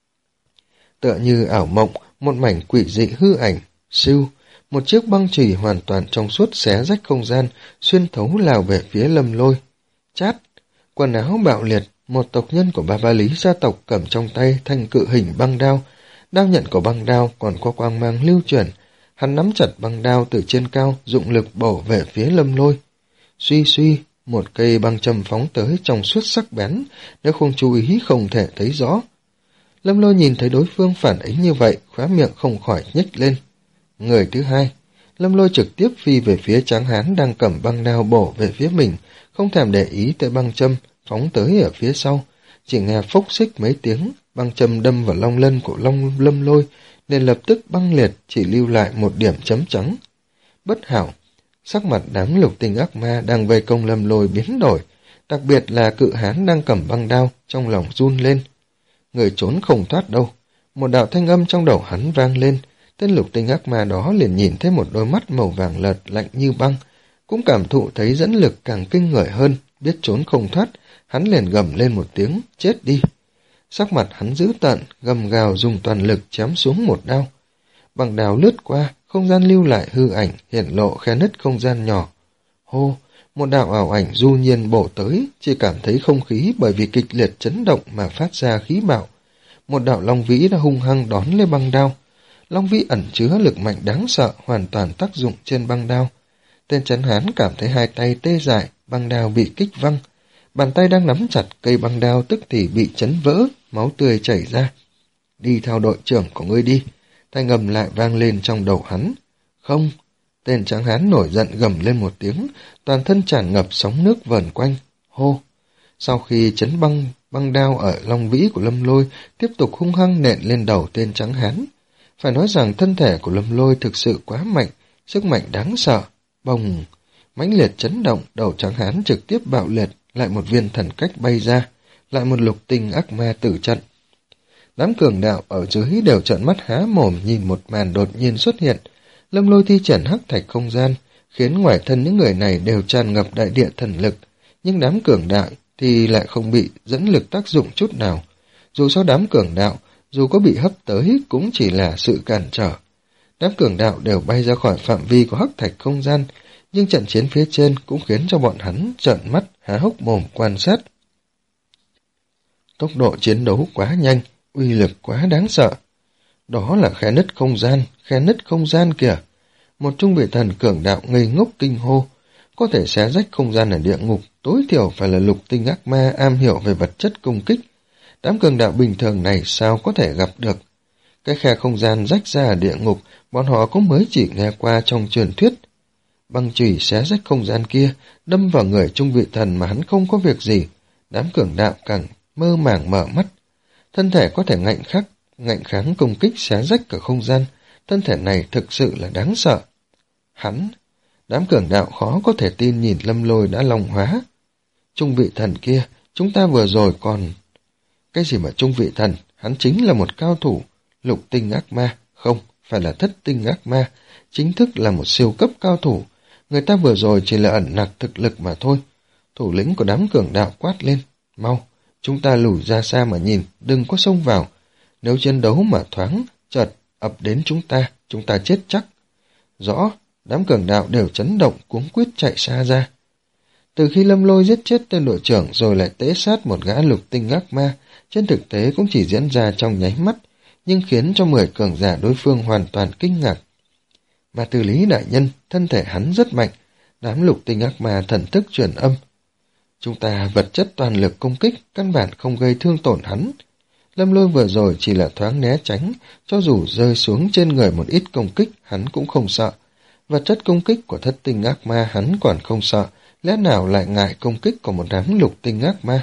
Tựa như ảo mộng, một mảnh quỷ dị hư ảnh, siêu, một chiếc băng chùy hoàn toàn trong suốt xé rách không gian, xuyên thấu lao về phía Lâm Lôi. Chát, quần áo bạo liệt, một tộc nhân của Ba Ba Lý gia tộc cầm trong tay thanh cự hình băng đao. Đao nhận của băng đao còn có quang mang lưu chuyển, hắn nắm chặt băng đao từ trên cao, dụng lực bổ về phía Lâm Lôi. Suy suy, một cây băng châm phóng tới trong suốt sắc bén, nếu không chú ý không thể thấy rõ. Lâm Lôi nhìn thấy đối phương phản ứng như vậy, khóe miệng không khỏi nhếch lên. Người thứ hai, Lâm Lôi trực tiếp phi về phía Tráng Hán đang cầm băng đao bổ về phía mình, không thèm để ý tới băng châm, phóng tới ở phía sau. Chỉ nghe phốc xích mấy tiếng, băng châm đâm vào long lân của long Lâm Lôi, nên lập tức băng liệt, chỉ lưu lại một điểm chấm trắng. Bất hảo, sắc mặt đám lục tinh ác ma đang vây công Lâm Lôi biến đổi, đặc biệt là cự hán đang cầm băng đao, trong lòng run lên. Người trốn không thoát đâu. Một đạo thanh âm trong đầu hắn vang lên, tên lục tinh ác ma đó liền nhìn thấy một đôi mắt màu vàng lợt lạnh như băng, cũng cảm thụ thấy dẫn lực càng kinh người hơn, biết trốn không thoát, hắn liền gầm lên một tiếng, chết đi. Sắc mặt hắn dữ tợn, gầm gào dùng toàn lực chém xuống một đao. Bằng đao lướt qua, không gian lưu lại hư ảnh, hiển lộ khe nứt không gian nhỏ. Hô, một đạo ảo ảnh du nhiên bổ tới, chỉ cảm thấy không khí bởi vì kịch liệt chấn động mà phát ra khí bạo. Một đạo long vĩ đã hung hăng đón lên băng đao. Long vĩ ẩn chứa lực mạnh đáng sợ, hoàn toàn tác dụng trên băng đao. Tên Trấn Hán cảm thấy hai tay tê dại, băng đao bị kích văng. Bàn tay đang nắm chặt cây băng đao tức thì bị chấn vỡ, máu tươi chảy ra. Đi theo đội trưởng của ngươi đi. Thanh âm lại vang lên trong đầu hắn. Không. Tên Tráng Hán nổi giận gầm lên một tiếng, toàn thân tràn ngập sóng nước vờn quanh. Hô. Sau khi chấn băng băng đao ở long vĩ của Lâm Lôi tiếp tục hung hăng nện lên đầu tên Tráng Hán. Phải nói rằng thân thể của Lâm Lôi thực sự quá mạnh, sức mạnh đáng sợ. Bồng, mãnh liệt chấn động, đầu Tráng Hán trực tiếp bạo liệt, lại một viên thần cách bay ra, lại một lục tinh ác ma tử trận. Đám cường đạo ở dưới đều trợn mắt há mồm nhìn một màn đột nhiên xuất hiện. Lâm Lôi thi triển hắc thạch không gian, khiến ngoài thân những người này đều tràn ngập đại địa thần lực, nhưng đám cường đạo thì lại không bị dẫn lực tác dụng chút nào. Dù sao đám cường đạo, dù có bị hấp tới cũng chỉ là sự cản trở. Đám cường đạo đều bay ra khỏi phạm vi của hắc thạch không gian, nhưng trận chiến phía trên cũng khiến cho bọn hắn trợn mắt há hốc mồm quan sát. Tốc độ chiến đấu quá nhanh, uy lực quá đáng sợ. Đó là khe nứt không gian, khe nứt không gian kìa. Một trung vị thần cường đạo ngây ngốc kinh hô, có thể xé rách không gian ở địa ngục, tối thiểu phải là lục tinh ác ma am hiểu về vật chất công kích. Đám cường đạo bình thường này sao có thể gặp được? Cái khe không gian rách ra ở địa ngục, bọn họ cũng mới chỉ nghe qua trong truyền thuyết. Băng chùy xé rách không gian kia, đâm vào người trung vị thần mà hắn không có việc gì. Đám cường đạo càng mơ màng mở mắt. Thân thể có thể ngạnh khắc, ngạnh kháng công kích xé rách cả không gian. Thân thể này thực sự là đáng sợ. Hắn, đám cường đạo khó có thể tin nhìn Lâm Lôi đã long hóa. Trung vị thần kia, chúng ta vừa rồi còn... Cái gì mà trung vị thần, hắn chính là một cao thủ, lục tinh ác ma, không, phải là thất tinh ác ma, chính thức là một siêu cấp cao thủ. Người ta vừa rồi chỉ là ẩn nặc thực lực mà thôi. Thủ lĩnh của đám cường đạo quát lên, mau, chúng ta lùi ra xa mà nhìn, đừng có xông vào. Nếu chiến đấu mà thoáng, chợt ập đến chúng ta, chúng ta chết chắc. Rõ, đám cường đạo đều chấn động, cuống quýt chạy xa ra. Từ khi Lâm Lôi giết chết tên đội trưởng rồi lại tế sát một gã lục tinh ác ma, trên thực tế cũng chỉ diễn ra trong nháy mắt, nhưng khiến cho mười cường giả đối phương hoàn toàn kinh ngạc. Mà Từ Lý đại nhân, thân thể hắn rất mạnh, đám lục tinh ác ma thần thức truyền âm. Chúng ta vật chất toàn lực công kích, căn bản không gây thương tổn hắn. Lâm Lôi vừa rồi chỉ là thoáng né tránh, cho dù rơi xuống trên người một ít công kích, hắn cũng không sợ. Vật chất công kích của thất tinh ác ma hắn còn không sợ, lẽ nào lại ngại công kích của một đám lục tinh ác ma?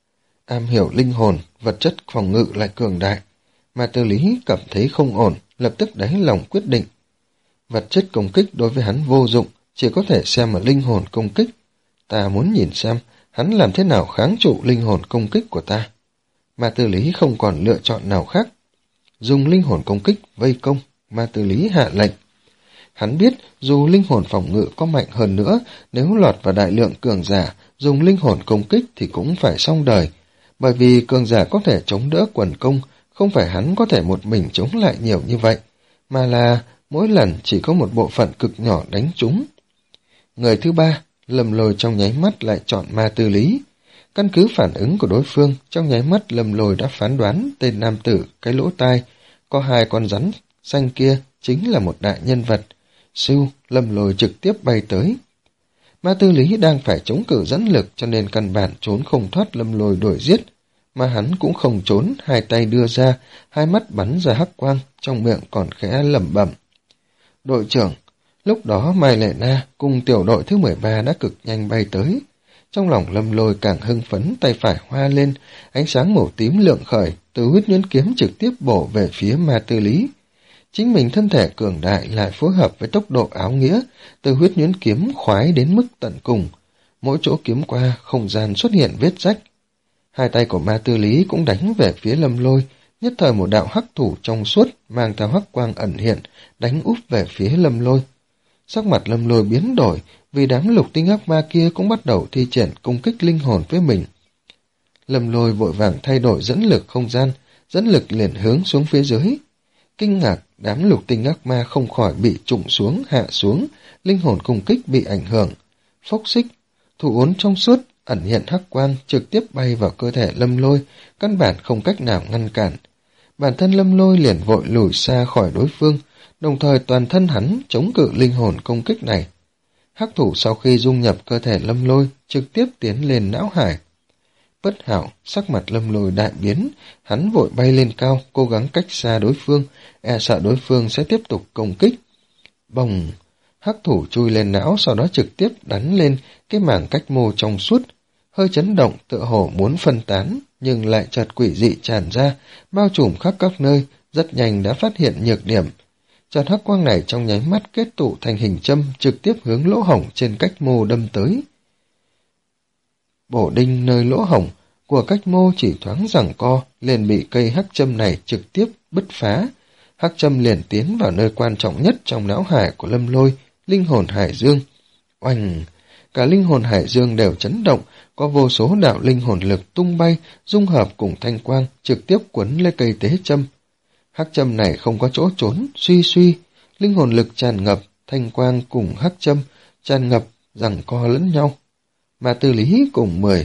Am hiểu linh hồn, vật chất phòng ngự lại cường đại, mà Từ Lý cảm thấy không ổn, lập tức đáy lòng quyết định. Vật chất công kích đối với hắn vô dụng, chỉ có thể xem ở linh hồn công kích. Ta muốn nhìn xem hắn làm thế nào kháng trụ linh hồn công kích của ta. Mà Từ Lý không còn lựa chọn nào khác. dùng linh hồn công kích vây công. Ma Tư Lý hạ lệnh. Hắn biết dù linh hồn phòng ngự có mạnh hơn nữa, nếu lọt vào đại lượng cường giả dùng linh hồn công kích thì cũng phải xong đời, bởi vì cường giả có thể chống đỡ quần công, không phải hắn có thể một mình chống lại nhiều như vậy, mà là mỗi lần chỉ có một bộ phận cực nhỏ đánh trúng. Người thứ ba, Lâm Lôi trong nháy mắt lại chọn Ma Tư Lý. Căn cứ phản ứng của đối phương, trong nháy mắt Lâm Lôi đã phán đoán tên nam tử cái lỗ tai có hai con rắn xanh kia chính là một đại nhân vật. Siêu, Lâm Lôi trực tiếp bay tới. Ma Tư Lý đang phải chống cự dẫn lực cho nên căn bản trốn không thoát Lâm Lôi đuổi giết, mà hắn cũng không trốn, hai tay đưa ra, hai mắt bắn ra hắc quang, trong miệng còn khẽ lẩm bẩm. Đội trưởng, lúc đó Mai Lệ Na cùng tiểu đội thứ mười ba đã cực nhanh bay tới. Trong lòng Lâm Lôi càng hưng phấn, tay phải hoa lên, ánh sáng màu tím lượng khởi, từ huyết nhuyễn kiếm trực tiếp bổ về phía Ma Tư Lý. Chính mình thân thể cường đại lại phối hợp với tốc độ áo nghĩa, từ huyết nhuyễn kiếm khoái đến mức tận cùng. Mỗi chỗ kiếm qua, không gian xuất hiện vết rách. Hai tay của Ma Tư Lý cũng đánh về phía Lâm Lôi, nhất thời một đạo hắc thủ trong suốt, mang theo hắc quang ẩn hiện, đánh úp về phía Lâm Lôi. Sắc mặt Lâm Lôi biến đổi, vì đám lục tinh ác ma kia cũng bắt đầu thi triển công kích linh hồn với mình. Lâm Lôi vội vàng thay đổi dẫn lực không gian, dẫn lực liền hướng xuống phía dưới. Kinh ngạc, đám lục tinh ác ma không khỏi bị trụng xuống, hạ xuống, linh hồn công kích bị ảnh hưởng. Phốc xích, thủ ốn trong suốt, ẩn hiện hắc quang trực tiếp bay vào cơ thể Lâm Lôi, căn bản không cách nào ngăn cản. Bản thân Lâm Lôi liền vội lùi xa khỏi đối phương, đồng thời toàn thân hắn chống cự linh hồn công kích này. Hắc thủ sau khi dung nhập cơ thể Lâm Lôi, trực tiếp tiến lên não hải. Bất hảo, sắc mặt Lâm Lôi đại biến, hắn vội bay lên cao, cố gắng cách xa đối phương, e sợ đối phương sẽ tiếp tục công kích. Bồng! Hắc thủ chui lên não, sau đó trực tiếp đánh lên cái mảng cách mô trong suốt, hơi chấn động tựa hồ muốn phân tán, nhưng lại chợt quỷ dị tràn ra, bao trùm khắp các nơi, rất nhanh đã phát hiện nhược điểm. Chợt hắc quang này trong nháy mắt kết tụ thành hình châm, trực tiếp hướng lỗ hổng trên cách mô đâm tới. Bổ đinh nơi lỗ hổng của cách mô chỉ thoáng giằng co, liền bị cây hắc châm này trực tiếp bứt phá. Hắc châm liền tiến vào nơi quan trọng nhất trong não hải của Lâm Lôi, linh hồn hải dương. Oanh! Cả linh hồn hải dương đều chấn động, có vô số đạo linh hồn lực tung bay, dung hợp cùng thanh quang, trực tiếp quấn lấy cây tế châm. Hắc châm này không có chỗ trốn, suy suy, linh hồn lực tràn ngập, thanh quang cùng hắc châm, tràn ngập, giằng co lẫn nhau. Ma Tư Lý cùng mười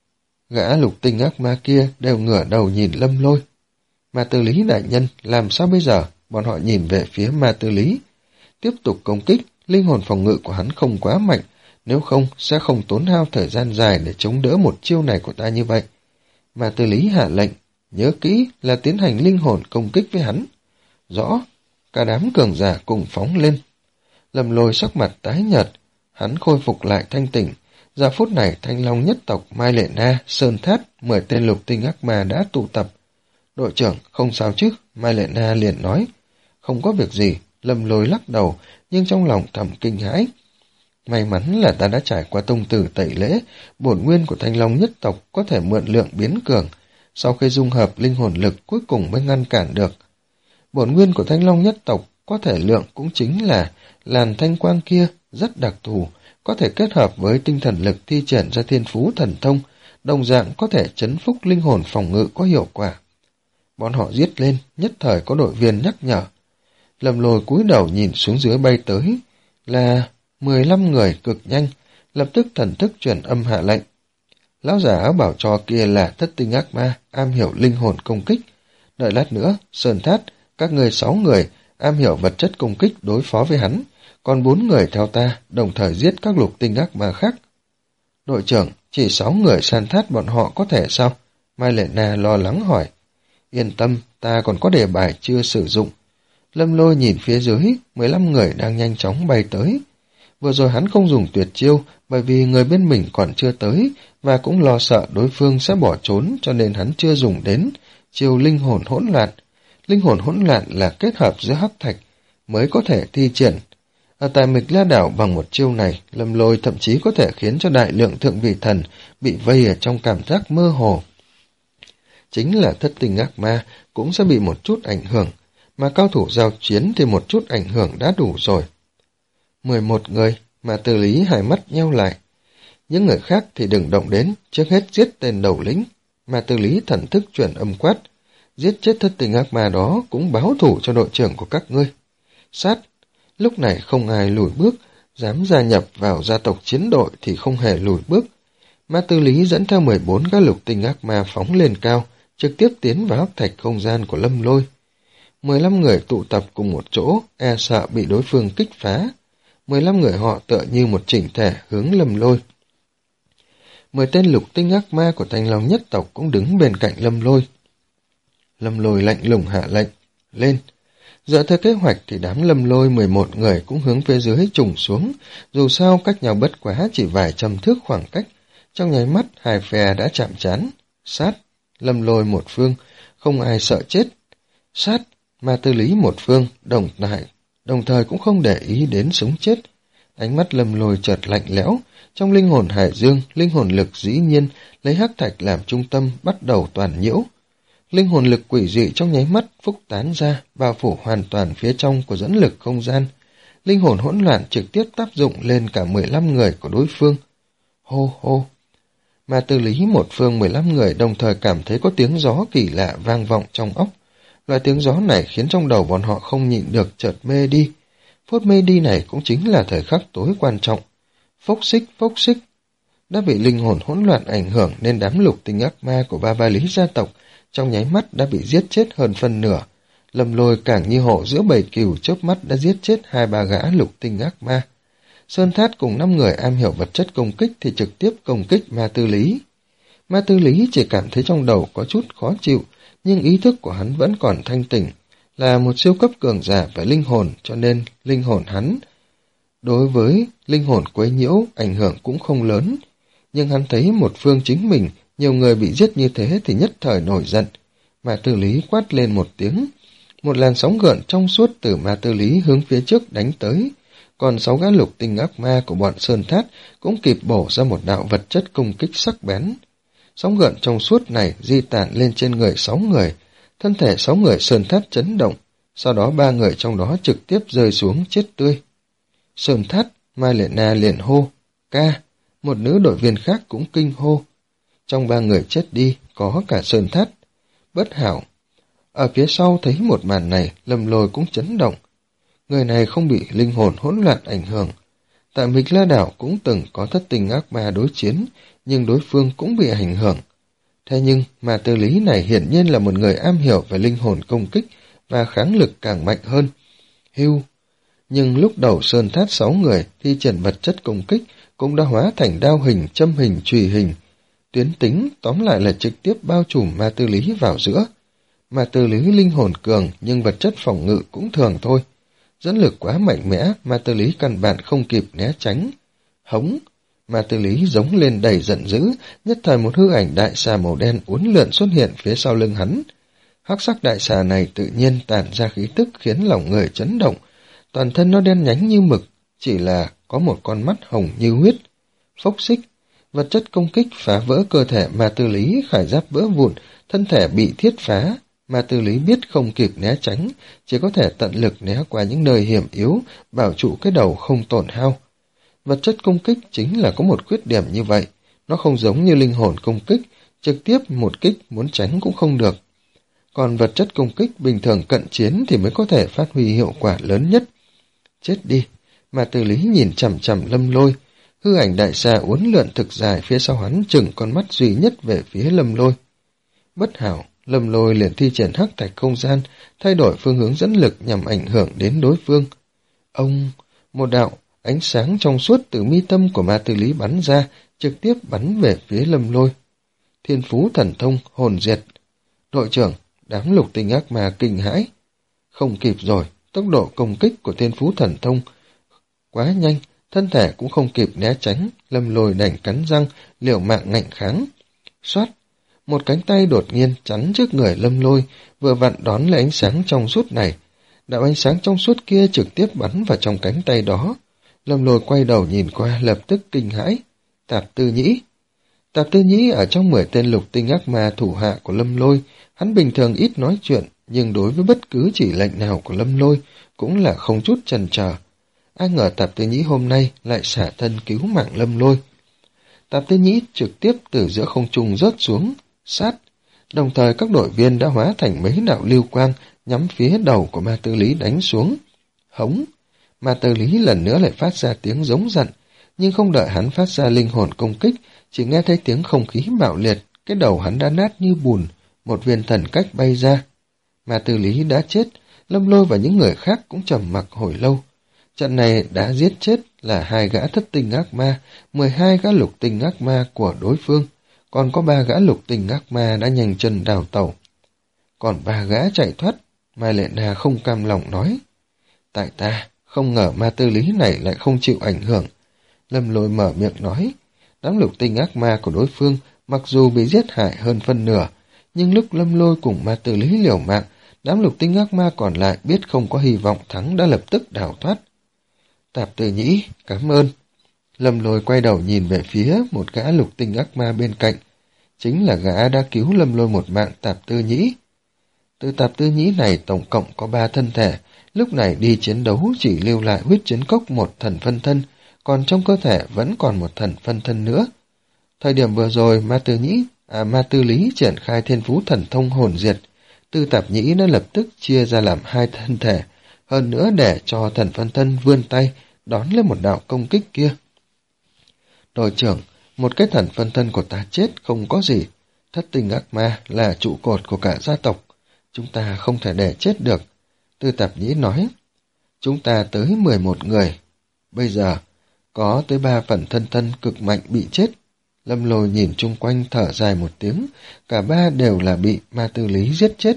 gã lục tinh ác ma kia đều ngửa đầu nhìn Lâm Lôi. Ma Tư Lý đại nhân, làm sao bây giờ? Bọn họ nhìn về phía Ma Tư Lý. Tiếp tục công kích, linh hồn phòng ngự của hắn không quá mạnh, nếu không sẽ không tốn hao thời gian dài để chống đỡ một chiêu này của ta như vậy. Ma Tư Lý hạ lệnh, nhớ kỹ là tiến hành linh hồn công kích với hắn. Rõ, cả đám cường giả cùng phóng lên. Lâm Lôi sắc mặt tái nhợt, hắn khôi phục lại thanh tỉnh. Giờ phút này Thanh Long nhất tộc Mai Lệ Na, Sơn Thát, mười tên lục tinh ác ma đã tụ tập. Đội trưởng, không sao chứ? Mai Lệ Na liền nói. Không có việc gì. Lâm Lôi lắc đầu, nhưng trong lòng thầm kinh hãi. May mắn là ta đã trải qua tông tử tẩy lễ, bổn nguyên của Thanh Long nhất tộc có thể mượn lượng biến cường. Sau khi dung hợp linh hồn lực cuối cùng mới ngăn cản được. Bổn nguyên của Thanh Long nhất tộc có thể lượng cũng chính là làn thanh quang kia rất đặc thù, có thể kết hợp với tinh thần lực thi triển ra thiên phú thần thông, đồng dạng có thể chấn phúc linh hồn phòng ngự có hiệu quả. Bọn họ giết lên, nhất thời có đội viên nhắc nhở. Lâm Lôi cúi đầu nhìn xuống dưới bay tới, là mười lăm người cực nhanh, lập tức thần thức truyền âm hạ lệnh. Lão giả áo bảo cho kia là thất tinh ác ma, am hiểu linh hồn công kích. Đợi lát nữa, Sơn Thát, các người sáu người, am hiểu vật chất công kích đối phó với hắn, còn bốn người theo ta, đồng thời giết các lục tinh ác ma khác. Đội trưởng, chỉ sáu người san thát bọn họ có thể sao? Mai Lệ Na lo lắng hỏi. Yên tâm, ta còn có đề bài chưa sử dụng. Lâm Lôi nhìn phía dưới, mười lăm người đang nhanh chóng bay tới. Vừa rồi hắn không dùng tuyệt chiêu, bởi vì người bên mình còn chưa tới, và cũng lo sợ đối phương sẽ bỏ trốn, cho nên hắn chưa dùng đến chiêu linh hồn hỗn loạn. Linh hồn hỗn loạn là kết hợp giữa hắc thạch, mới có thể thi triển. Ở tại Mịch La Đảo bằng một chiêu này, Lâm Lôi thậm chí có thể khiến cho đại lượng thượng vị thần bị vây ở trong cảm giác mơ hồ. chính là thất tinh ác ma cũng sẽ bị một chút ảnh hưởng, mà cao thủ giao chiến thì một chút ảnh hưởng đã đủ rồi. Mười một người, mà Tư Lý hai mắt nheo lại. Những người khác thì đừng động đến, trước hết giết tên đầu lĩnh. Mà Tư Lý thần thức chuyển âm quát, giết chết thất tinh ác ma đó cũng báo thù cho đội trưởng của các ngươi. Sát, lúc này không ai lùi bước, dám gia nhập vào gia tộc chiến đội thì không hề lùi bước. Mà Tư Lý dẫn theo mười bốn các lục tinh ác ma phóng lên cao, trực tiếp tiến vào hắc thạch không gian của Lâm Lôi. mười lăm người tụ tập cùng một chỗ, e sợ bị đối phương kích phá. mười lăm người họ tựa như một chỉnh thể hướng Lâm Lôi. Mười tên lục tinh ác ma của Thanh Long nhất tộc cũng đứng bên cạnh Lâm Lôi. Lâm Lôi lạnh lùng hạ lệnh, lên. Dựa theo kế hoạch thì đám Lâm Lôi mười một người cũng hướng phía dưới trùng xuống, dù sao cách nhau bất quá chỉ vài trăm thước khoảng cách. Trong nháy mắt hai phe đã chạm trán. Sát, Lâm Lôi một phương, không ai sợ chết. Sát, Ma Tư Lý một phương, đồng tại, đồng thời cũng không để ý đến sống chết. Ánh mắt Lâm Lôi chợt lạnh lẽo, trong linh hồn hải dương, linh hồn lực dĩ nhiên lấy hắc thạch làm trung tâm bắt đầu toàn nhiễu. Linh hồn lực quỷ dị trong nháy mắt phúc tán ra, bao phủ hoàn toàn phía trong của dẫn lực không gian. Linh hồn hỗn loạn trực tiếp tác dụng lên cả mười lăm người của đối phương. Hô hô. Mà Tư Lý một phương mười lăm người đồng thời cảm thấy có tiếng gió kỳ lạ vang vọng trong óc. Loại tiếng gió này khiến trong đầu bọn họ không nhịn được chợt mê đi. Phút mê đi này cũng chính là thời khắc tối quan trọng. Phốc xích, phốc xích. Đã bị linh hồn hỗn loạn ảnh hưởng nên đám lục tinh ác ma của ba ba lý gia tộc trong nháy mắt đã bị giết chết hơn phân nửa. Lâm Lôi càng như hổ giữa bầy cừu, chớp mắt đã giết chết hai ba gã lục tinh ác ma. Sơn Thát cùng năm người am hiểu vật chất công kích thì trực tiếp công kích Ma Tư Lý. Ma Tư Lý chỉ cảm thấy trong đầu có chút khó chịu, nhưng ý thức của hắn vẫn còn thanh tỉnh, là một siêu cấp cường giả về linh hồn, cho nên linh hồn hắn đối với linh hồn quấy nhiễu ảnh hưởng cũng không lớn. Nhưng hắn thấy một phương chính mình, nhiều người bị giết như thế thì nhất thời nổi giận. Ma Tư Lý quát lên một tiếng, một làn sóng gợn trong suốt từ Ma Tư Lý hướng phía trước đánh tới, còn sáu gã lục tinh ác ma của bọn Sơn Thát cũng kịp bổ ra một đạo vật chất công kích sắc bén. Sóng gợn trong suốt này di tản lên trên người sáu người, thân thể sáu người Sơn Thát chấn động, sau đó ba người trong đó trực tiếp rơi xuống chết tươi. Sơn Thát, Mai Lệ Na liền hô, ca, một nữ đội viên khác cũng kinh hô. Trong ba người chết đi, có cả Sơn Thát. Bất hảo. Ở phía sau thấy một màn này, Lâm Lôi cũng chấn động. Người này không bị linh hồn hỗn loạn ảnh hưởng. Tại Mịch La Đảo cũng từng có thất tình ác ma đối chiến, nhưng đối phương cũng bị ảnh hưởng. Thế nhưng, Ma Tư Lý này hiển nhiên là một người am hiểu về linh hồn công kích và kháng lực càng mạnh hơn. Hưu. Nhưng lúc đầu Sơn Thát sáu người thi triển vật chất công kích cũng đã hóa thành đao hình, châm hình, chùy hình. Tuyến tính tóm lại là trực tiếp bao trùm Ma Tư Lý vào giữa. Ma Tư Lý linh hồn cường nhưng vật chất phòng ngự cũng thường thôi. Dẫn lực quá mạnh mẽ, Ma Tư Lý căn bản không kịp né tránh. Hống. Ma Tư Lý giống lên đầy giận dữ, nhất thời một hư ảnh đại xà màu đen uốn lượn xuất hiện phía sau lưng hắn. Hắc sắc đại xà này tự nhiên tản ra khí tức khiến lòng người chấn động. Toàn thân nó đen nhánh như mực, chỉ là có một con mắt hồng như huyết. Phốc xích. Vật chất công kích phá vỡ cơ thể Ma Tư Lý, khải giáp vỡ vụn, thân thể bị thiết phá. Ma Tư Lý biết không kịp né tránh, chỉ có thể tận lực né qua những nơi hiểm yếu, bảo trụ cái đầu không tổn hao. Vật chất công kích chính là có một khuyết điểm như vậy, nó không giống như linh hồn công kích, trực tiếp một kích muốn tránh cũng không được. Còn vật chất công kích bình thường cận chiến thì mới có thể phát huy hiệu quả lớn nhất. Chết đi, Ma Tư Lý nhìn chằm chằm Lâm Lôi, hư ảnh đại xà uốn lượn thực dài phía sau hắn chừng con mắt duy nhất về phía Lâm Lôi. Bất hảo, Lâm Lôi liền thi triển hắc thạch không gian, thay đổi phương hướng dẫn lực nhằm ảnh hưởng đến đối phương. Ông, một đạo ánh sáng trong suốt từ mi tâm của Ma Tư Lý bắn ra, trực tiếp bắn về phía Lâm Lôi. Thiên phú thần thông hồn diệt. Đội trưởng, đám lục tinh ác ma kinh hãi. Không kịp rồi, tốc độ công kích của thiên phú thần thông quá nhanh, thân thể cũng không kịp né tránh, Lâm Lôi đành cắn răng, liều mạng ngạnh kháng. Xoát, một cánh tay đột nhiên chắn trước người Lâm Lôi, vừa vặn đón lấy ánh sáng trong suốt này. Đạo ánh sáng trong suốt kia trực tiếp bắn vào trong cánh tay đó. Lâm Lôi quay đầu nhìn qua lập tức kinh hãi. Tạp Tư Nhĩ. Tạp Tư Nhĩ ở trong mười tên lục tinh ác ma thủ hạ của Lâm Lôi, hắn bình thường ít nói chuyện, nhưng đối với bất cứ chỉ lệnh nào của Lâm Lôi cũng là không chút chần chờ. Ai ngờ Tạp Tư Nhĩ hôm nay lại xả thân cứu mạng Lâm Lôi. Tạp Tư Nhĩ trực tiếp từ giữa không trung rớt xuống, sát. Đồng thời các đội viên đã hóa thành mấy đạo lưu quang nhắm phía đầu của Ma Tư Lý đánh xuống. Hống! Ma Tư Lý lần nữa lại phát ra tiếng giống giận, nhưng không đợi hắn phát ra linh hồn công kích, chỉ nghe thấy tiếng không khí bạo liệt, cái đầu hắn đã nát như bùn, một viên thần cách bay ra. Ma Tư Lý đã chết, Lâm Lôi và những người khác cũng trầm mặc hồi lâu. Trận này đã giết chết là hai gã thất tinh ác ma, mười hai gã lục tinh ác ma của đối phương, còn có ba gã lục tinh ác ma đã nhanh chân đào tẩu. Còn ba gã chạy thoát, Mai Lệ Na không cam lòng nói. Tại ta, không ngờ Ma Tư Lý này lại không chịu ảnh hưởng. Lâm Lôi mở miệng nói, đám lục tinh ác ma của đối phương mặc dù bị giết hại hơn phân nửa, nhưng lúc Lâm Lôi cùng Ma Tư Lý liều mạng, đám lục tinh ác ma còn lại biết không có hy vọng thắng đã lập tức đào thoát. Tạp Tư Nhĩ, cảm ơn. Lâm Lôi quay đầu nhìn về phía một gã lục tinh ác ma bên cạnh, chính là gã đã cứu Lâm Lôi một mạng Tạp Tư Nhĩ. Từ Tạp Tư Nhĩ này tổng cộng có ba thân thể, lúc này đi chiến đấu chỉ lưu lại huyết chiến cốc một thần phân thân, còn trong cơ thể vẫn còn một thần phân thân nữa. Thời điểm vừa rồi Ma Tư Nhĩ, à Ma Tư Lý triển khai thiên phú thần thông hồn diệt, Tư Tạp Nhĩ đã lập tức chia ra làm hai thân thể, hơn nữa để cho thần phân thân vươn tay đón lên một đạo công kích kia. Đội trưởng, một cái thần phân thân của ta chết không có gì, thất tinh ác ma là trụ cột của cả gia tộc, chúng ta không thể để chết được. Tư Tạp Nhĩ nói, chúng ta tới mười một người, bây giờ có tới ba phần thân thân cực mạnh bị chết. Lâm Lôi nhìn chung quanh thở dài một tiếng, cả ba đều là bị Ma Tư Lý giết chết.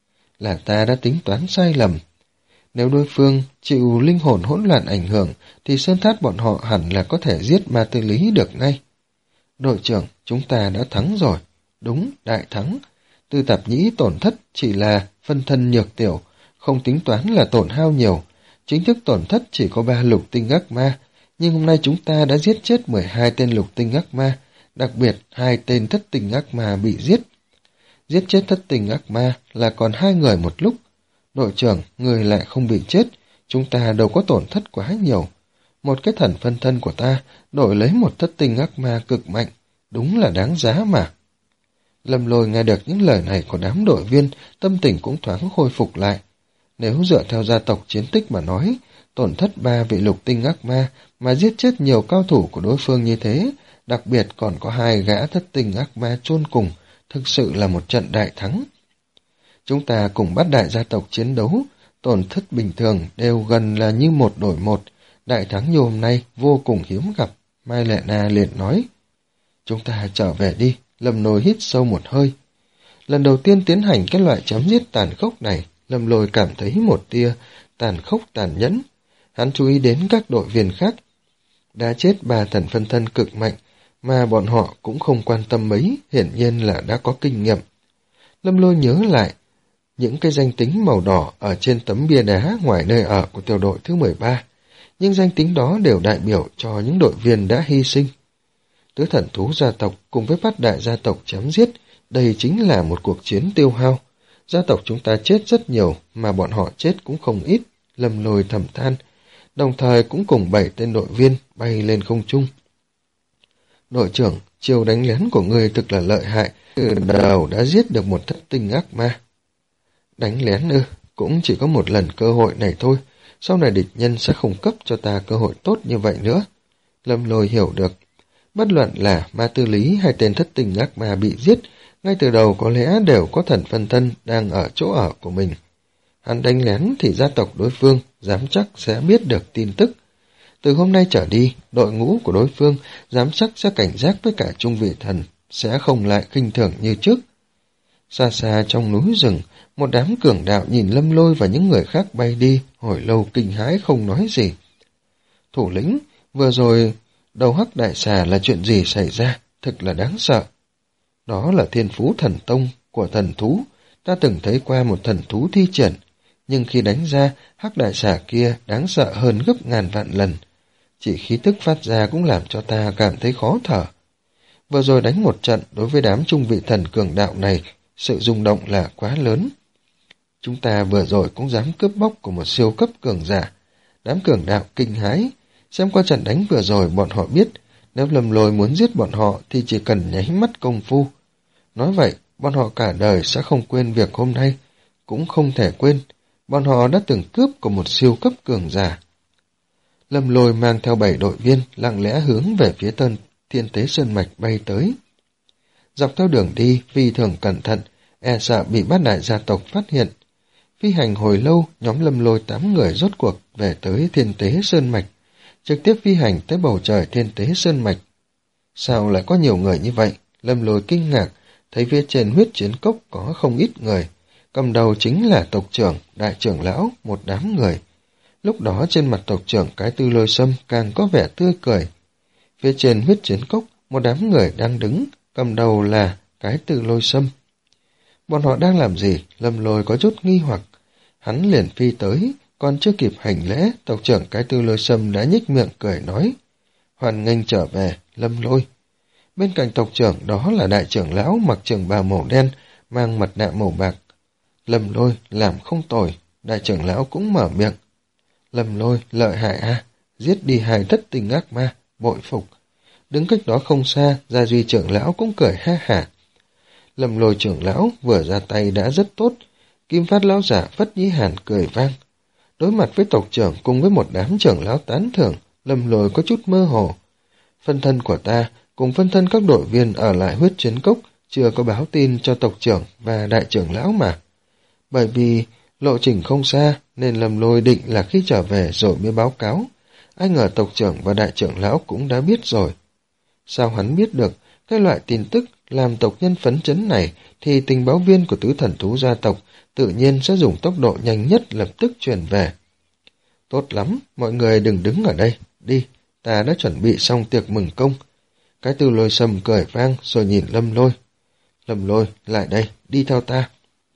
Là ta đã tính toán sai lầm. Nếu đối phương chịu linh hồn hỗn loạn ảnh hưởng, thì sơn thát bọn họ hẳn là có thể giết Ma Tư Lý được ngay. Đội trưởng, chúng ta đã thắng rồi. Đúng, đại thắng. Tư Tạp Nhĩ tổn thất chỉ là phân thân nhược tiểu, không tính toán là tổn hao nhiều. Chính thức tổn thất chỉ có ba lục tinh ác ma, nhưng hôm nay chúng ta đã giết chết mười hai tên lục tinh ác ma, đặc biệt hai tên thất tinh ác ma bị giết. Giết chết thất tinh ác ma là còn hai người một lúc. Đội trưởng, người lại không bị chết, chúng ta đâu có tổn thất quá nhiều. Một cái thần phân thân của ta đổi lấy một thất tinh ác ma cực mạnh, đúng là đáng giá mà. Lâm Lôi nghe được những lời này của đám đội viên, tâm tình cũng thoáng khôi phục lại. Nếu dựa theo gia tộc chiến tích mà nói, tổn thất ba vị lục tinh ác ma mà giết chết nhiều cao thủ của đối phương như thế, đặc biệt còn có hai gã thất tinh ác ma chôn cùng, thực sự là một trận đại thắng. Chúng ta cùng bắt đại gia tộc chiến đấu, tổn thất bình thường đều gần là như một đổi một, đại thắng như hôm nay vô cùng hiếm gặp. Mai Lệ Na liền nói, chúng ta trở về đi. Lâm Lôi hít sâu một hơi. Lần đầu tiên tiến hành cái loại chấm giết tàn khốc này, Lâm Lôi cảm thấy một tia tàn khốc tàn nhẫn. Hắn chú ý đến các đội viên khác. Đã chết ba thần phân thân cực mạnh, mà bọn họ cũng không quan tâm mấy, hiển nhiên là đã có kinh nghiệm. Lâm Lôi nhớ lại những cái danh tính màu đỏ ở trên tấm bia đá ngoài nơi ở của tiểu đội thứ mười ba, nhưng danh tính đó đều đại biểu cho những đội viên đã hy sinh. Tứ thần thú gia tộc cùng với bát đại gia tộc chém giết, đây chính là một cuộc chiến tiêu hao. Gia tộc chúng ta chết rất nhiều, mà bọn họ chết cũng không ít. Lâm Lôi thầm than, đồng thời cũng cùng bảy tên đội viên bay lên không trung. Đội trưởng, chiêu đánh lén của người thực là lợi hại, từ đầu đã giết được một thất tinh ác ma. Đánh lén ư, cũng chỉ có một lần cơ hội này thôi, sau này địch nhân sẽ không cấp cho ta cơ hội tốt như vậy nữa. Lâm Lôi hiểu được, bất luận là Ma Tư Lý hay tên thất tinh ác ma bị giết, ngay từ đầu có lẽ đều có thần phân thân đang ở chỗ ở của mình. Hắn đánh lén thì gia tộc đối phương dám chắc sẽ biết được tin tức. Từ hôm nay trở đi, đội ngũ của đối phương dám chắc sẽ cảnh giác với cả trung vị thần, sẽ không lại khinh thường như trước. Xa xa trong núi rừng, một đám cường đạo nhìn Lâm Lôi và những người khác bay đi, hồi lâu kinh hãi không nói gì. Thủ lĩnh, vừa rồi đầu hắc đại xà là chuyện gì xảy ra, thật là đáng sợ. Đó là thiên phú thần tông của thần thú, ta từng thấy qua một thần thú thi triển, nhưng khi đánh ra, hắc đại xà kia đáng sợ hơn gấp ngàn vạn lần. Chỉ khí tức phát ra cũng làm cho ta cảm thấy khó thở. Vừa rồi đánh một trận đối với đám trung vị thần cường đạo này, sự rung động là quá lớn. Chúng ta vừa rồi cũng dám cướp bóc của một siêu cấp cường giả. Đám cường đạo kinh hãi, xem qua trận đánh vừa rồi bọn họ biết, nếu Lâm Lôi muốn giết bọn họ thì chỉ cần nháy mắt công phu. Nói vậy, bọn họ cả đời sẽ không quên việc hôm nay, cũng không thể quên, bọn họ đã từng cướp của một siêu cấp cường giả. Lâm Lôi mang theo bảy đội viên lặng lẽ hướng về phía tân Thiên Tế Sơn Mạch bay tới. Dọc theo đường đi, phi thường cẩn thận, e sợ bị bát đại gia tộc phát hiện. Phi hành hồi lâu, nhóm Lâm Lôi tám người rốt cuộc về tới Thiên Tế Sơn Mạch, trực tiếp phi hành tới bầu trời Thiên Tế Sơn Mạch. Sao lại có nhiều người như vậy? Lâm Lôi kinh ngạc, thấy phía trên huyết chiến cốc có không ít người. Cầm đầu chính là tộc trưởng, đại trưởng lão, một đám người. Lúc đó trên mặt tộc trưởng Cái Tư Lôi Sâm càng có vẻ tươi cười. Phía trên huyết chiến cốc, một đám người đang đứng, cầm đầu là Cái Tư Lôi Sâm. Bọn họ đang làm gì? Lâm Lôi có chút nghi hoặc. Hắn liền phi tới, còn chưa kịp hành lễ, tộc trưởng Cái Tư Lôi Sâm đã nhếch miệng cười nói: "Hoan nghênh trở về, Lâm Lôi." Bên cạnh tộc trưởng đó là đại trưởng lão mặc trường bào màu đen, mang mặt nạ màu bạc. Lâm Lôi làm không tồi, đại trưởng lão cũng mở miệng. Lâm Lôi lợi hại à, giết đi hai thất tình ác ma, bội phục. Đứng cách đó không xa, Gia Duy trưởng lão cũng cười ha hả. Lâm Lôi trưởng lão vừa ra tay đã rất tốt, Kim Phát lão giả Phất Nhĩ Hàn cười vang. Đối mặt với tộc trưởng cùng với một đám trưởng lão tán thưởng, Lâm Lôi có chút mơ hồ. Phân thân của ta cùng phân thân các đội viên ở lại huyết chiến cốc chưa có báo tin cho tộc trưởng và đại trưởng lão mà. Bởi vì lộ trình không xa nên Lâm Lôi định là khi trở về rồi mới báo cáo. Ai ngờ tộc trưởng và đại trưởng lão cũng đã biết rồi. Sao hắn biết được cái loại tin tức làm tộc nhân phấn chấn này thì tình báo viên của tứ thần thú gia tộc tự nhiên sẽ dùng tốc độ nhanh nhất lập tức truyền về. Tốt lắm, mọi người đừng đứng ở đây, đi, ta đã chuẩn bị xong tiệc mừng công. Cái Tư Lôi Sâm cười vang rồi nhìn Lâm Lôi. Lâm Lôi, lại đây, đi theo ta.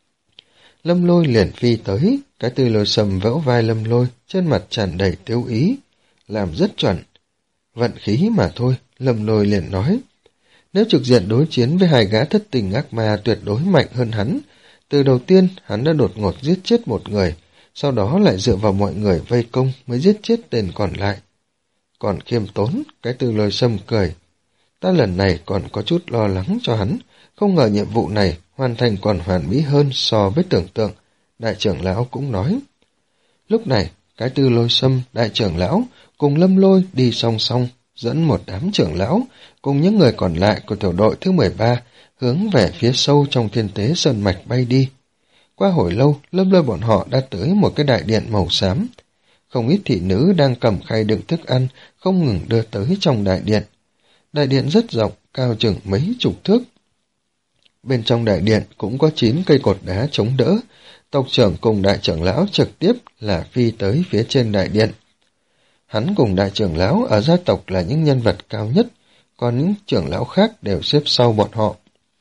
Lâm Lôi liền phi tới, Cái Tư Lôi Sâm vỗ vai Lâm Lôi, trên mặt tràn đầy tiêu ý, làm rất chuẩn. Vận khí mà thôi, Lâm Lôi liền nói. Nếu trực diện đối chiến với hai gã thất tình ác ma tuyệt đối mạnh hơn hắn, từ đầu tiên hắn đã đột ngột giết chết một người, sau đó lại dựa vào mọi người vây công mới giết chết tên còn lại. Còn khiêm tốn, Cái Tư Lôi Sâm cười. Ta lần này còn có chút lo lắng cho hắn, không ngờ nhiệm vụ này hoàn thành còn hoàn mỹ hơn so với tưởng tượng, đại trưởng lão cũng nói. Lúc này, Cái Tư Lôi Sâm, đại trưởng lão cùng Lâm Lôi đi song song, dẫn một đám trưởng lão cùng những người còn lại của tiểu đội thứ mười ba hướng về phía sâu trong Thiên Tế Sơn Mạch bay đi. Qua hồi lâu, Lâm Lôi bọn họ đã tới một cái đại điện màu xám. Không ít thị nữ đang cầm khay đựng thức ăn, không ngừng đưa tới trong đại điện. Đại điện rất rộng, cao chừng mấy chục thước. Bên trong đại điện cũng có chín cây cột đá chống đỡ. Tộc trưởng cùng đại trưởng lão trực tiếp là phi tới phía trên đại điện. Hắn cùng đại trưởng lão ở gia tộc là những nhân vật cao nhất, còn những trưởng lão khác đều xếp sau bọn họ.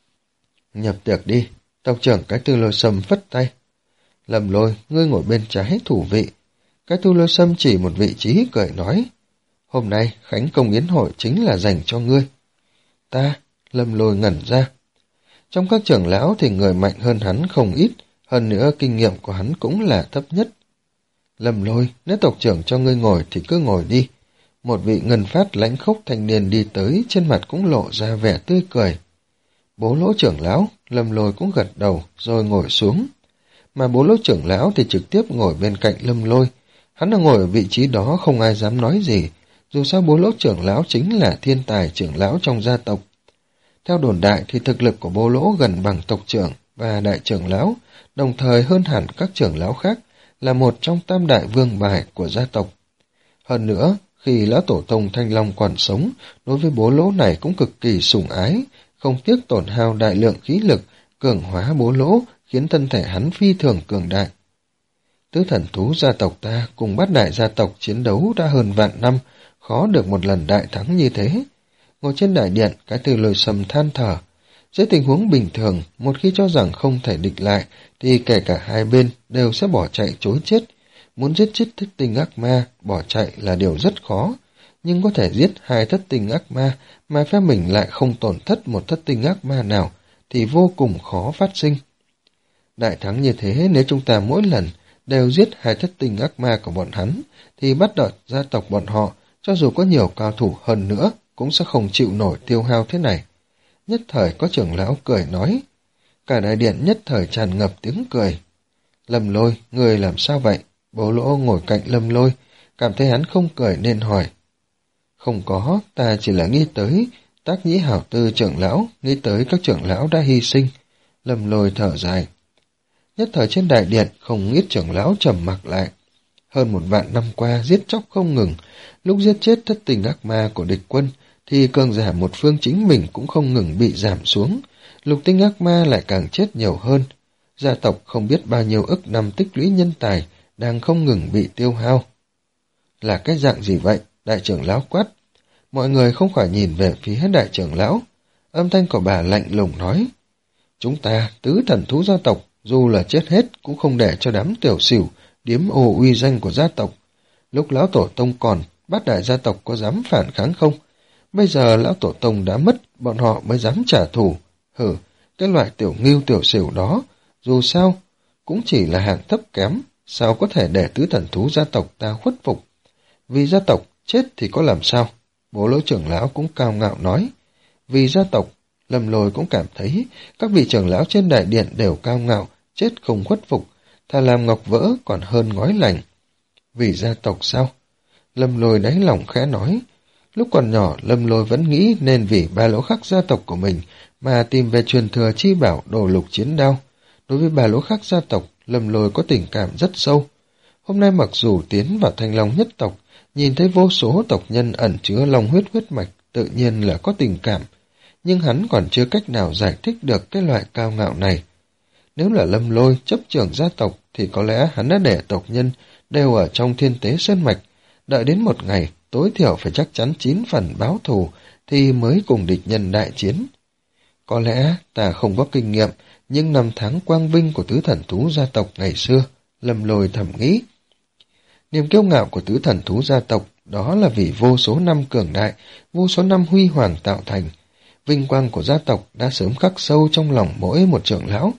Nhập tiệc đi, tộc trưởng Cái Tư Lôi Sâm phất tay. Lâm Lôi, ngươi ngồi bên trái thủ vị. Cái Tư Lôi Sâm chỉ một vị trí cười nói. Hôm nay khánh công yến hội chính là dành cho ngươi. Ta, Lâm Lôi ngẩn ra. Trong các trưởng lão thì người mạnh hơn hắn không ít, hơn nữa kinh nghiệm của hắn cũng là thấp nhất. Lâm Lôi, nếu tộc trưởng cho ngươi ngồi thì cứ ngồi đi. Một vị ngân phát lãnh khốc thanh niên đi tới, trên mặt cũng lộ ra vẻ tươi cười. Bố Lỗ trưởng lão, Lâm Lôi cũng gật đầu rồi ngồi xuống. Mà bố Lỗ trưởng lão thì trực tiếp ngồi bên cạnh Lâm Lôi. Hắn đang ngồi ở vị trí đó không ai dám nói gì, dù sao bố Lỗ trưởng lão chính là thiên tài trưởng lão trong gia tộc. Theo đồn đại thì thực lực của bố Lỗ gần bằng tộc trưởng và đại trưởng lão, đồng thời hơn hẳn các trưởng lão khác, là một trong tam đại vương bài của gia tộc. Hơn nữa, khi lão tổ tông Thanh Long còn sống, đối với bố Lỗ này cũng cực kỳ sủng ái, không tiếc tổn hao đại lượng khí lực, cường hóa bố Lỗ, khiến thân thể hắn phi thường cường đại. Tứ thần thú gia tộc ta cùng bát đại gia tộc chiến đấu đã hơn vạn năm, khó được một lần đại thắng như thế. Ngồi trên đại điện, Cái Tư Lôi Sâm than thở. Dưới tình huống bình thường, một khi cho rằng không thể địch lại, thì kể cả hai bên đều sẽ bỏ chạy trối chết. Muốn giết chết thích tinh ác ma, bỏ chạy là điều rất khó. nhưng có thể giết hai thất tinh ác ma mà phe mình lại không tổn thất một thất tinh ác ma nào thì vô cùng khó phát sinh. Đại thắng như thế nếu chúng ta mỗi lần đều giết hai thất tinh ác ma của bọn hắn thì bắt đợt gia tộc bọn họ cho dù có nhiều cao thủ hơn nữa cũng sẽ không chịu nổi tiêu hao thế này. Nhất thời có trưởng lão cười nói. Cả đại điện nhất thời tràn ngập tiếng cười. Lâm Lôi, người làm sao vậy? Bố Lỗ ngồi cạnh Lâm Lôi, cảm thấy hắn không cười nên hỏi. Không có, ta chỉ là nghĩ tới Tác Nhĩ Hảo Tư trưởng lão, nghĩ tới các trưởng lão đã hy sinh. Lâm Lôi thở dài. Nhất thời trên đại điện không ít trưởng lão trầm mặc lại. Hơn một vạn năm qua giết chóc không ngừng, lúc giết chết thất tình ác ma của địch quân thì cường giả một phương chính mình cũng không ngừng bị giảm xuống, lục tinh ác ma lại càng chết nhiều hơn. Gia tộc không biết bao nhiêu ức năm tích lũy nhân tài đang không ngừng bị tiêu hao. Là cái dạng gì vậy? Đại trưởng lão quát. Mọi người không khỏi nhìn về phía đại trưởng lão. Âm thanh của bà lạnh lùng nói. Chúng ta, tứ thần thú gia tộc, dù là chết hết cũng không để cho đám tiểu xỉu điếm ô uy danh của gia tộc. Lúc lão tổ tông còn, bát đại gia tộc có dám phản kháng không? Bây giờ lão tổ tông đã mất, bọn họ mới dám trả thù. Hử, cái loại tiểu ngưu tiểu xỉu đó, dù sao, cũng chỉ là hạng thấp kém, sao có thể để tứ thần thú gia tộc ta khuất phục? Vì gia tộc, chết thì có làm sao? Bố Lỗ trưởng lão cũng cao ngạo nói. Vì gia tộc, Lâm Lôi cũng cảm thấy các vị trưởng lão trên đại điện đều cao ngạo, chết không khuất phục, thà làm ngọc vỡ còn hơn ngói lành. Vì gia tộc sao? Lâm Lôi đáy lòng khẽ nói. Lúc còn nhỏ, Lâm Lôi vẫn nghĩ nên vì Ba Lỗ Khắc gia tộc của mình mà tìm về truyền thừa chi bảo đồ lục chiến đao. Đối với Ba Lỗ Khắc gia tộc, Lâm Lôi có tình cảm rất sâu. Hôm nay mặc dù tiến vào Thanh Long nhất tộc, nhìn thấy vô số tộc nhân ẩn chứa long huyết huyết mạch, tự nhiên là có tình cảm. Nhưng hắn còn chưa cách nào giải thích được cái loại cao ngạo này. Nếu là Lâm Lôi chấp trưởng gia tộc thì có lẽ hắn đã để tộc nhân đều ở trong Thiên Tế Sơn Mạch, đợi đến một ngày tối thiểu phải chắc chắn chín phần báo thù thì mới cùng địch nhân đại chiến. Có lẽ ta không có kinh nghiệm, nhưng năm tháng quang vinh của tứ thần thú gia tộc ngày xưa, Lâm Lôi thầm nghĩ. Niềm kiêu ngạo của tứ thần thú gia tộc đó là vì vô số năm cường đại, vô số năm huy hoàng tạo thành. Vinh quang của gia tộc đã sớm khắc sâu trong lòng mỗi một trưởng lão.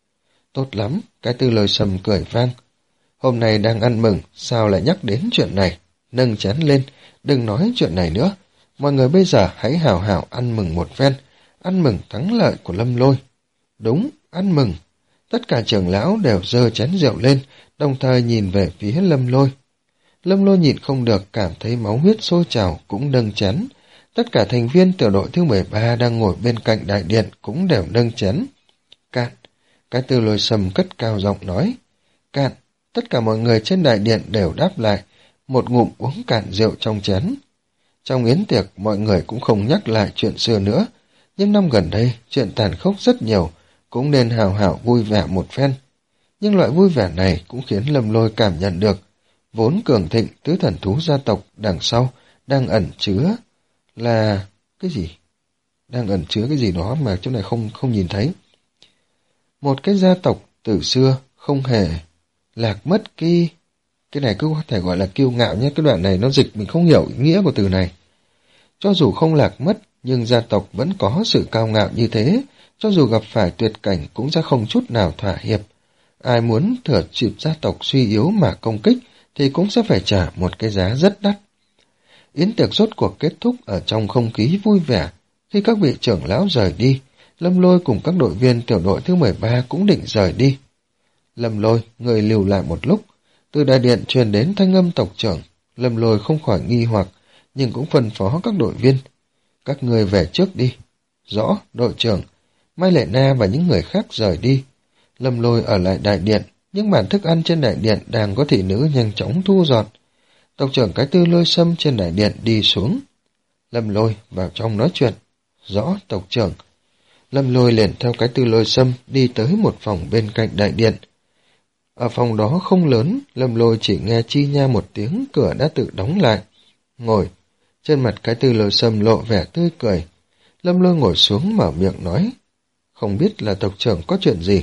Tốt lắm, cái Tư Lôi Sầm cười vang. Hôm nay đang ăn mừng, sao lại nhắc đến chuyện này? Nâng chén lên, đừng nói chuyện này nữa. Mọi người bây giờ hãy hào hào ăn mừng một phen, ăn mừng thắng lợi của Lâm Lôi. Đúng, ăn mừng. Tất cả trưởng lão đều giơ chén rượu lên, đồng thời nhìn về phía Lâm Lôi. Lâm Lôi nhịn không được, cảm thấy máu huyết sôi trào cũng nâng chén. Tất cả thành viên tiểu đội thứ mười ba đang ngồi bên cạnh đại điện cũng đều nâng chén. Cạn. Cái Tư Lôi Sầm cất cao giọng nói. Cạn. Tất cả mọi người trên đại điện đều đáp lại, một ngụm uống cạn rượu trong chén. Trong yến tiệc, mọi người cũng không nhắc lại chuyện xưa nữa. Nhưng năm gần đây, chuyện tàn khốc rất nhiều, cũng nên hào hào vui vẻ một phen. Nhưng loại vui vẻ này cũng khiến Lâm Lôi cảm nhận được, vốn cường thịnh tứ thần thú gia tộc đằng sau đang ẩn chứa là cái gì? Đang ẩn chứa cái gì đó mà chỗ này không không nhìn thấy. Một cái gia tộc từ xưa không hề lạc mất cái cái này cứ có thể gọi là kiêu ngạo nhé. Cái đoạn này nó dịch mình không hiểu ý nghĩa của từ này. Cho dù không lạc mất, nhưng gia tộc vẫn có sự cao ngạo như thế. Cho dù gặp phải tuyệt cảnh cũng sẽ không chút nào thỏa hiệp. Ai muốn thừa dịp gia tộc suy yếu mà công kích thì cũng sẽ phải trả một cái giá rất đắt. Yến tiệc rốt cuộc kết thúc ở trong không khí vui vẻ. Khi các vị trưởng lão rời đi, Lâm Lôi cùng các đội viên tiểu đội thứ mười ba cũng định rời đi. Lâm Lôi, người lưu lại một lúc. Từ đại điện truyền đến thanh âm tộc trưởng. Lâm Lôi không khỏi nghi hoặc, nhưng cũng phân phó các đội viên. Các người về trước đi. Rõ, đội trưởng. Mai Lệ Na và những người khác rời đi. Lâm Lôi ở lại đại điện, những bàn thức ăn trên đại điện đang có thị nữ nhanh chóng thu dọn. Tộc trưởng cái Tư Lôi Sâm trên đại điện đi xuống. Lâm Lôi vào trong nói chuyện. Rõ, tộc trưởng. Lâm Lôi liền theo cái Tư Lôi Sâm đi tới một phòng bên cạnh đại điện. Ở phòng đó không lớn, Lâm Lôi chỉ nghe chi nha một tiếng, cửa đã tự đóng lại. Ngồi, trên mặt cái Tư Lôi Sâm lộ vẻ tươi cười. Lâm Lôi ngồi xuống mở miệng nói. Không biết là tộc trưởng có chuyện gì?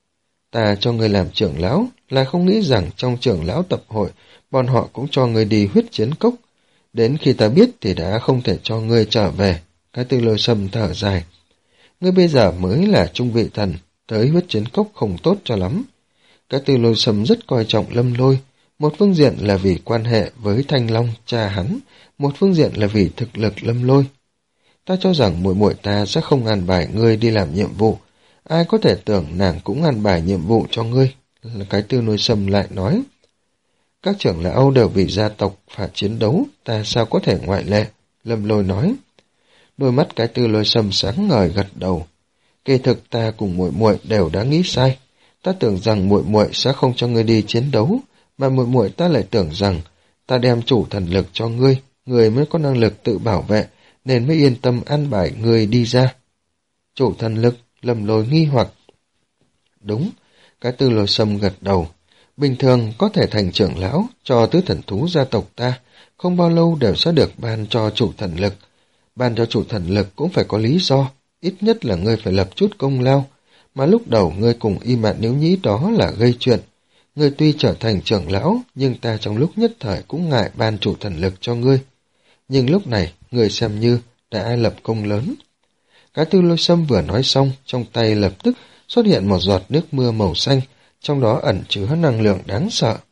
Ta cho người làm trưởng lão, là không nghĩ rằng trong trưởng lão tập hội, bọn họ cũng cho người đi huyết chiến cốc. Đến khi ta biết thì đã không thể cho ngươi trở về. Cái Tư Lôi Sâm thở dài. Ngươi bây giờ mới là trung vị thần, tới huyết chiến cốc không tốt cho lắm. Cái Tư Lôi Sâm rất coi trọng Lâm Lôi, một phương diện là vì quan hệ với Thanh Long, cha hắn, một phương diện là vì thực lực Lâm Lôi. Ta cho rằng muội muội ta sẽ không an bài ngươi đi làm nhiệm vụ, ai có thể tưởng nàng cũng an bài nhiệm vụ cho ngươi, là Cái Tư Lôi Sâm lại nói. Các trưởng lão đều vì gia tộc phải chiến đấu, ta sao có thể ngoại lệ, Lâm Lôi nói. Đôi mắt Cái Tư Lôi Sâm sáng ngời gật đầu. Kỳ thực ta cùng muội muội đều đã nghĩ sai, ta tưởng rằng muội muội sẽ không cho ngươi đi chiến đấu, mà muội muội ta lại tưởng rằng ta đem chủ thần lực cho ngươi, ngươi mới có năng lực tự bảo vệ, nên mới yên tâm an bài ngươi đi ra. Chủ thần lực, Lâm Lôi nghi hoặc. Đúng, Cái Tư Lôi Sâm gật đầu. Bình thường có thể thành trưởng lão cho tứ thần thú gia tộc ta, không bao lâu đều sẽ được ban cho chủ thần lực. Ban cho chủ thần lực cũng phải có lý do, ít nhất là ngươi phải lập chút công lao, mà lúc đầu ngươi cùng Y Mạn Níu Nhĩ đó là gây chuyện. Ngươi tuy trở thành trưởng lão, nhưng ta trong lúc nhất thời cũng ngại ban chủ thần lực cho ngươi. Nhưng lúc này, ngươi xem như đã lập công lớn. Cái Tư Lôi Sâm vừa nói xong, trong tay lập tức xuất hiện một giọt nước mưa màu xanh, trong đó ẩn chứa năng lượng đáng sợ.